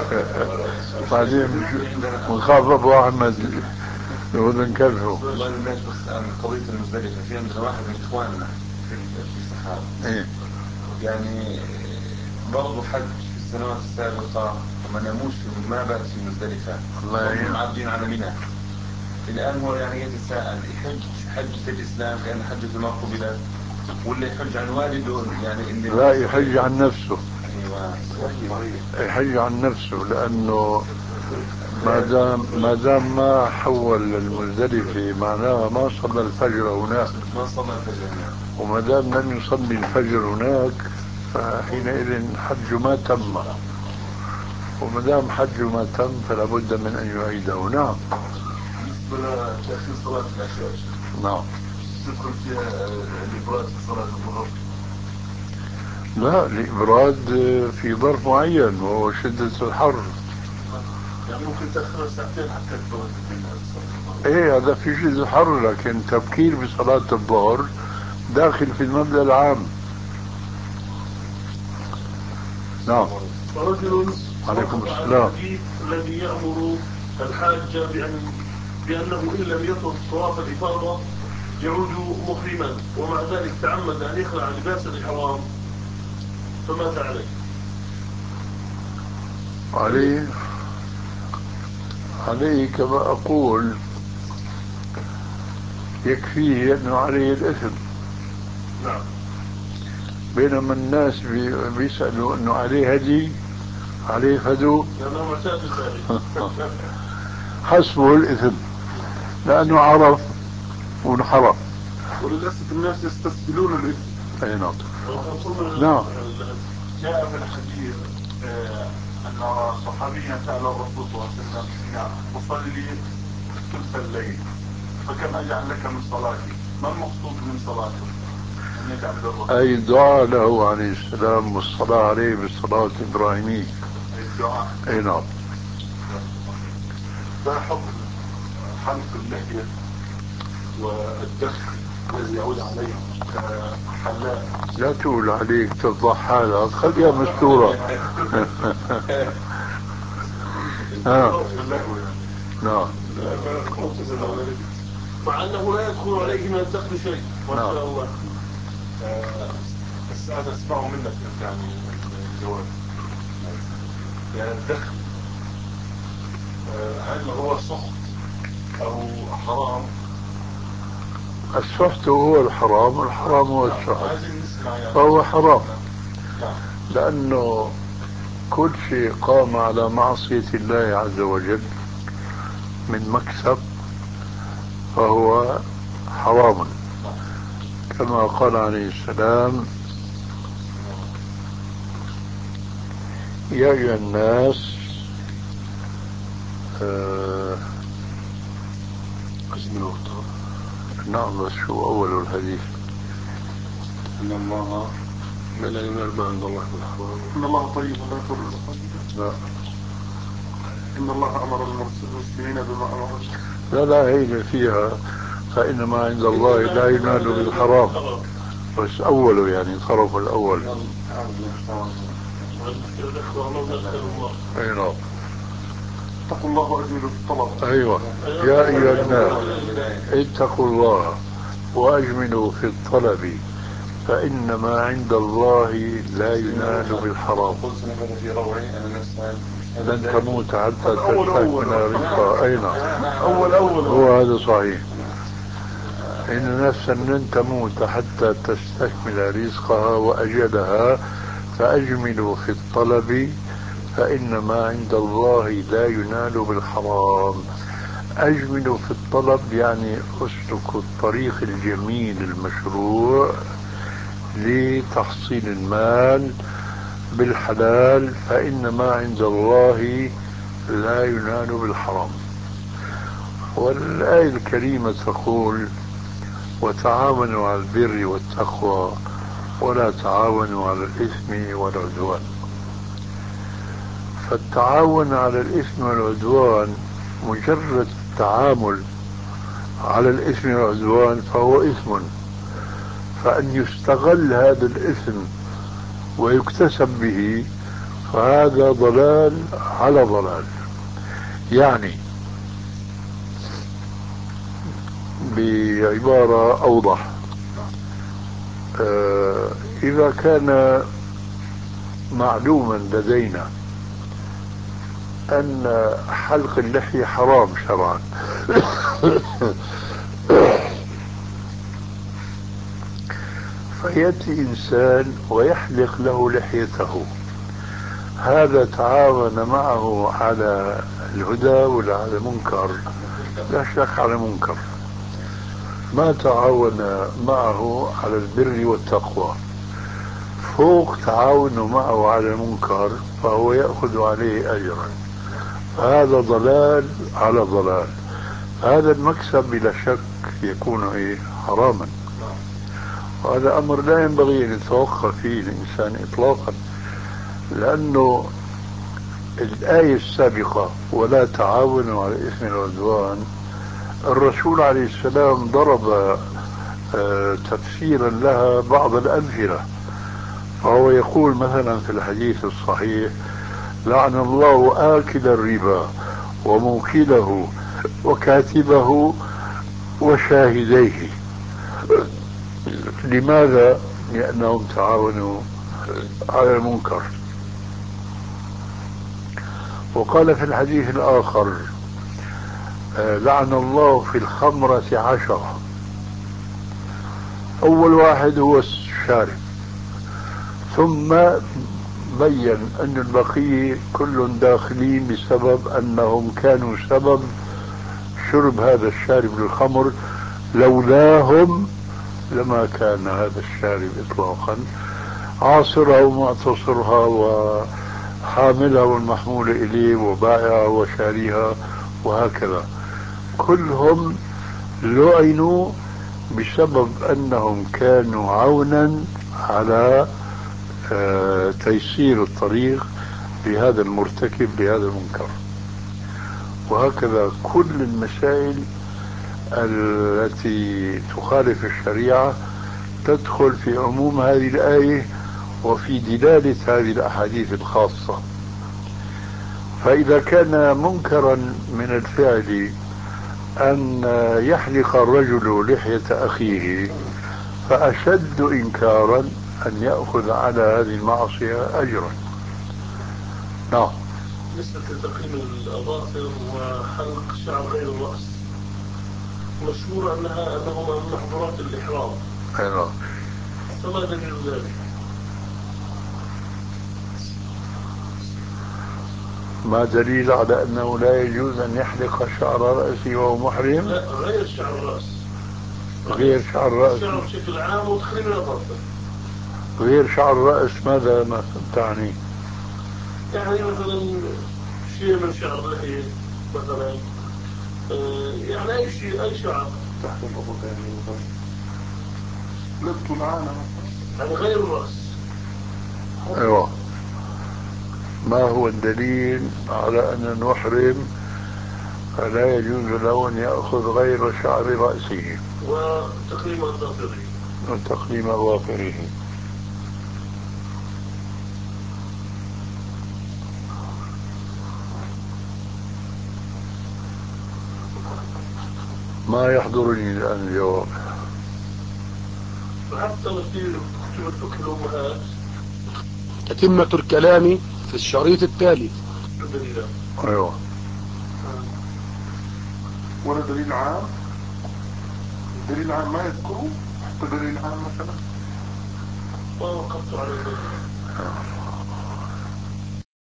بعدين ونخاف ابو احمد يقول نكرهه. والله الناس بس عن قضيه المزدلفه، في عندنا واحد من اخواننا في الصحابه ايه يعني برضه حج في السنوات السابقه وما ناموش ما بات في مزدلفه، هم عابدين على منى. الان هو يعني يتساءل يحج حجه الاسلام كان حجه ما قبلت، ولا يحج عن والده يعني اللي لا يحج عن نفسه. ايوه يحج عن نفسه، لانه ما دام ما حول المزدلفة معناها ما صلى الفجر هناك، وما دام لم يصلي الفجر هناك فحينئذ حج ما تم، وما دام حج ما تم فلا بد من ان يعيده. نعم. بالنسبة لتأخير صلاة العشاء، نعم. تدخل فيها الإبراد في صلاة الظهر؟ لا، الإبراد في ظرف معين وهو شدة الحر. يعني ممكن تأخر ساعتين حتى تبرد الدنيا. ايه، هذا في شدة الحر، لكن تبكير بصلاة الظهر داخل في المبدأ العام. نعم. رجل عليكم السلام. الذي يأمر الحاج بأنه إن لم يطف طواف الإفاضة يعود محرما، ومع ذلك تعمد أن يخلع لباس الإحرام، فماذا عليه؟ عليه كما أقول يكفيه أنه عليه الإثم. نعم. بينما الناس بيسألوا أنه عليه هدي، عليه فدو، لأنه معتاد ذلك. حسبه الإثم. لأنه عرف وانحرف. وللأسف الناس يستسهلون الإثم. أي نعم. نعم. جاء في الحديث أن صحابيا سأل الرسول صلى الله عليه وسلم أصلي ثلث الليل فكم أجعل لك من صلاتي؟ ما المقصود من صلاته؟ أن يجعل للرسول أي دعاء له عليه السلام والصلاة عليه بالصلاة الإبراهيمية. أي الدعاء. أي نعم. ما حكم حلق اللحية والدخل الذي يعود عليه كحلاق؟ لا تقول عليك تفضح حالك، خليها مستورة. نعم. مع أنه لا يدخل عليه من الدخل شيء ما شاء الله. بس أنا أسمعه منك أنت يعني الجواب. يعني الدخل هل هو سخط أو حرام؟ السحت هو الحرام والحرام هو السحت، فهو حرام. لأنه كل شيء قام على معصية الله عز وجل من مكسب فهو حرام، كما قال عليه السلام: يا أيها الناس نعم. بس شو أول الحديث؟ إن الله لا ينال ما عند الله بالحرام، إن الله طيب لا يقبل لا. إن الله أمر المسلمين بما أمر. لا هي فيها فإن ما عند الله لا ينال بالحرام، بس أوله يعني طرف الأول. أي نعم. اتقوا الله وأجملوا في الطلب. أيوة. يا أيها الناس اتقوا الله وأجملوا في الطلب فإن ما عند الله لا ينال بالحرام. لن تموت حتى تستكمل رزقها. أين أول هو هذا صحيح. إن نفسا لن تموت حتى تستكمل رزقها وأجلها فأجملوا في الطلب فإن ما عند الله لا ينال بالحرام. أجملوا في الطلب يعني أسلكوا الطريق الجميل المشروع لتحصيل المال بالحلال فإن ما عند الله لا ينال بالحرام. والآية الكريمة تقول: وتعاونوا على البر والتقوى ولا تعاونوا على الإثم والعدوان. فالتعاون على الإثم والعدوان مجرد التعامل على الإثم والعدوان فهو إثم، فأن يستغل هذا الإثم ويكتسب به فهذا ضلال على ضلال. يعني بعبارة أوضح، إذا كان معلوما لدينا أن حلق اللحية حرام شرعا فيأتي إنسان ويحلق له لحيته، هذا تعاون معه على الهدى ولا على المنكر؟ لا شك على منكر. ما تعاون معه على البر والتقوى، فوق تعاونه معه على المنكر فهو يأخذ عليه أجرا، فهذا ضلال على ضلال. هذا المكسب بلا شك يكون حراما، وهذا أمر لا ينبغي أن يتوقف فيه الإنسان إطلاقا، لأنه الآية السابقة ولا تعاونوا على الإثم والعدوان الرسول عليه السلام ضرب تفسيرا لها بعض الأمثلة، فهو يقول مثلا في الحديث الصحيح: لعن الله آكل الربا وموكله وكاتبه وشاهديه. لماذا؟ لأنهم تعاونوا على المنكر. وقال في الحديث الآخر: لعن الله في الخمرة 10. أول واحد هو الشارب، ثم بين أن البقية كل داخلين بسبب أنهم كانوا سبب شرب هذا الشارب للخمر لولاهم لما كان هذا الشارب إطلاقا عاصرها ومعتصرها وحاملها والمحمول إليه وبائعها وشاريها وهكذا، كلهم لعنوا بسبب أنهم كانوا عونا على تيسير الطريق لهذا المرتكب لهذا المنكر. وهكذا كل المسائل التي تخالف الشريعة تدخل في عموم هذه الآية وفي دلالة هذه الأحاديث الخاصة. فإذا كان منكرا من الفعل أن يحلق الرجل لحية أخيه، فأشد إنكارا أن يأخذ على هذه المعصية أجرا. نعم. بالنسبة لتقليم الأظافر وحلق شعر غير الرأس، مشهور أنهما من محظورات الإحرام. أيوة. فما دليل ذلك؟ ما دليل على أنه لا يجوز أن يحلق شعر رأسه وهو محرم؟ لا، غير شعر الرأس. غير شعر الرأس. الشعر بشكل عام وتقليم الأظافر. غير شعر الرأس ماذا تعني؟ يعني مثلا شيء من شعر اللحية مثلا، يعني أي شيء، أي شعر تحت الأفق يعني مثلا لبس العانة يعني غير الرأس. أيوة. ما هو الدليل على أن المحرم لا يجوز له أن يأخذ غير شعر رأسه وتقليم أظافره؟ وتقليم أظافره. ما يحضرني الآن الجواب. حتى في كتب الفقه الأمهات. تتمة الكلام في الشريط التالي. أيوة. ولا دليل عام؟ دليل عام ما يذكره، حتى دليل عام مثلا ما وقفت على ذلك.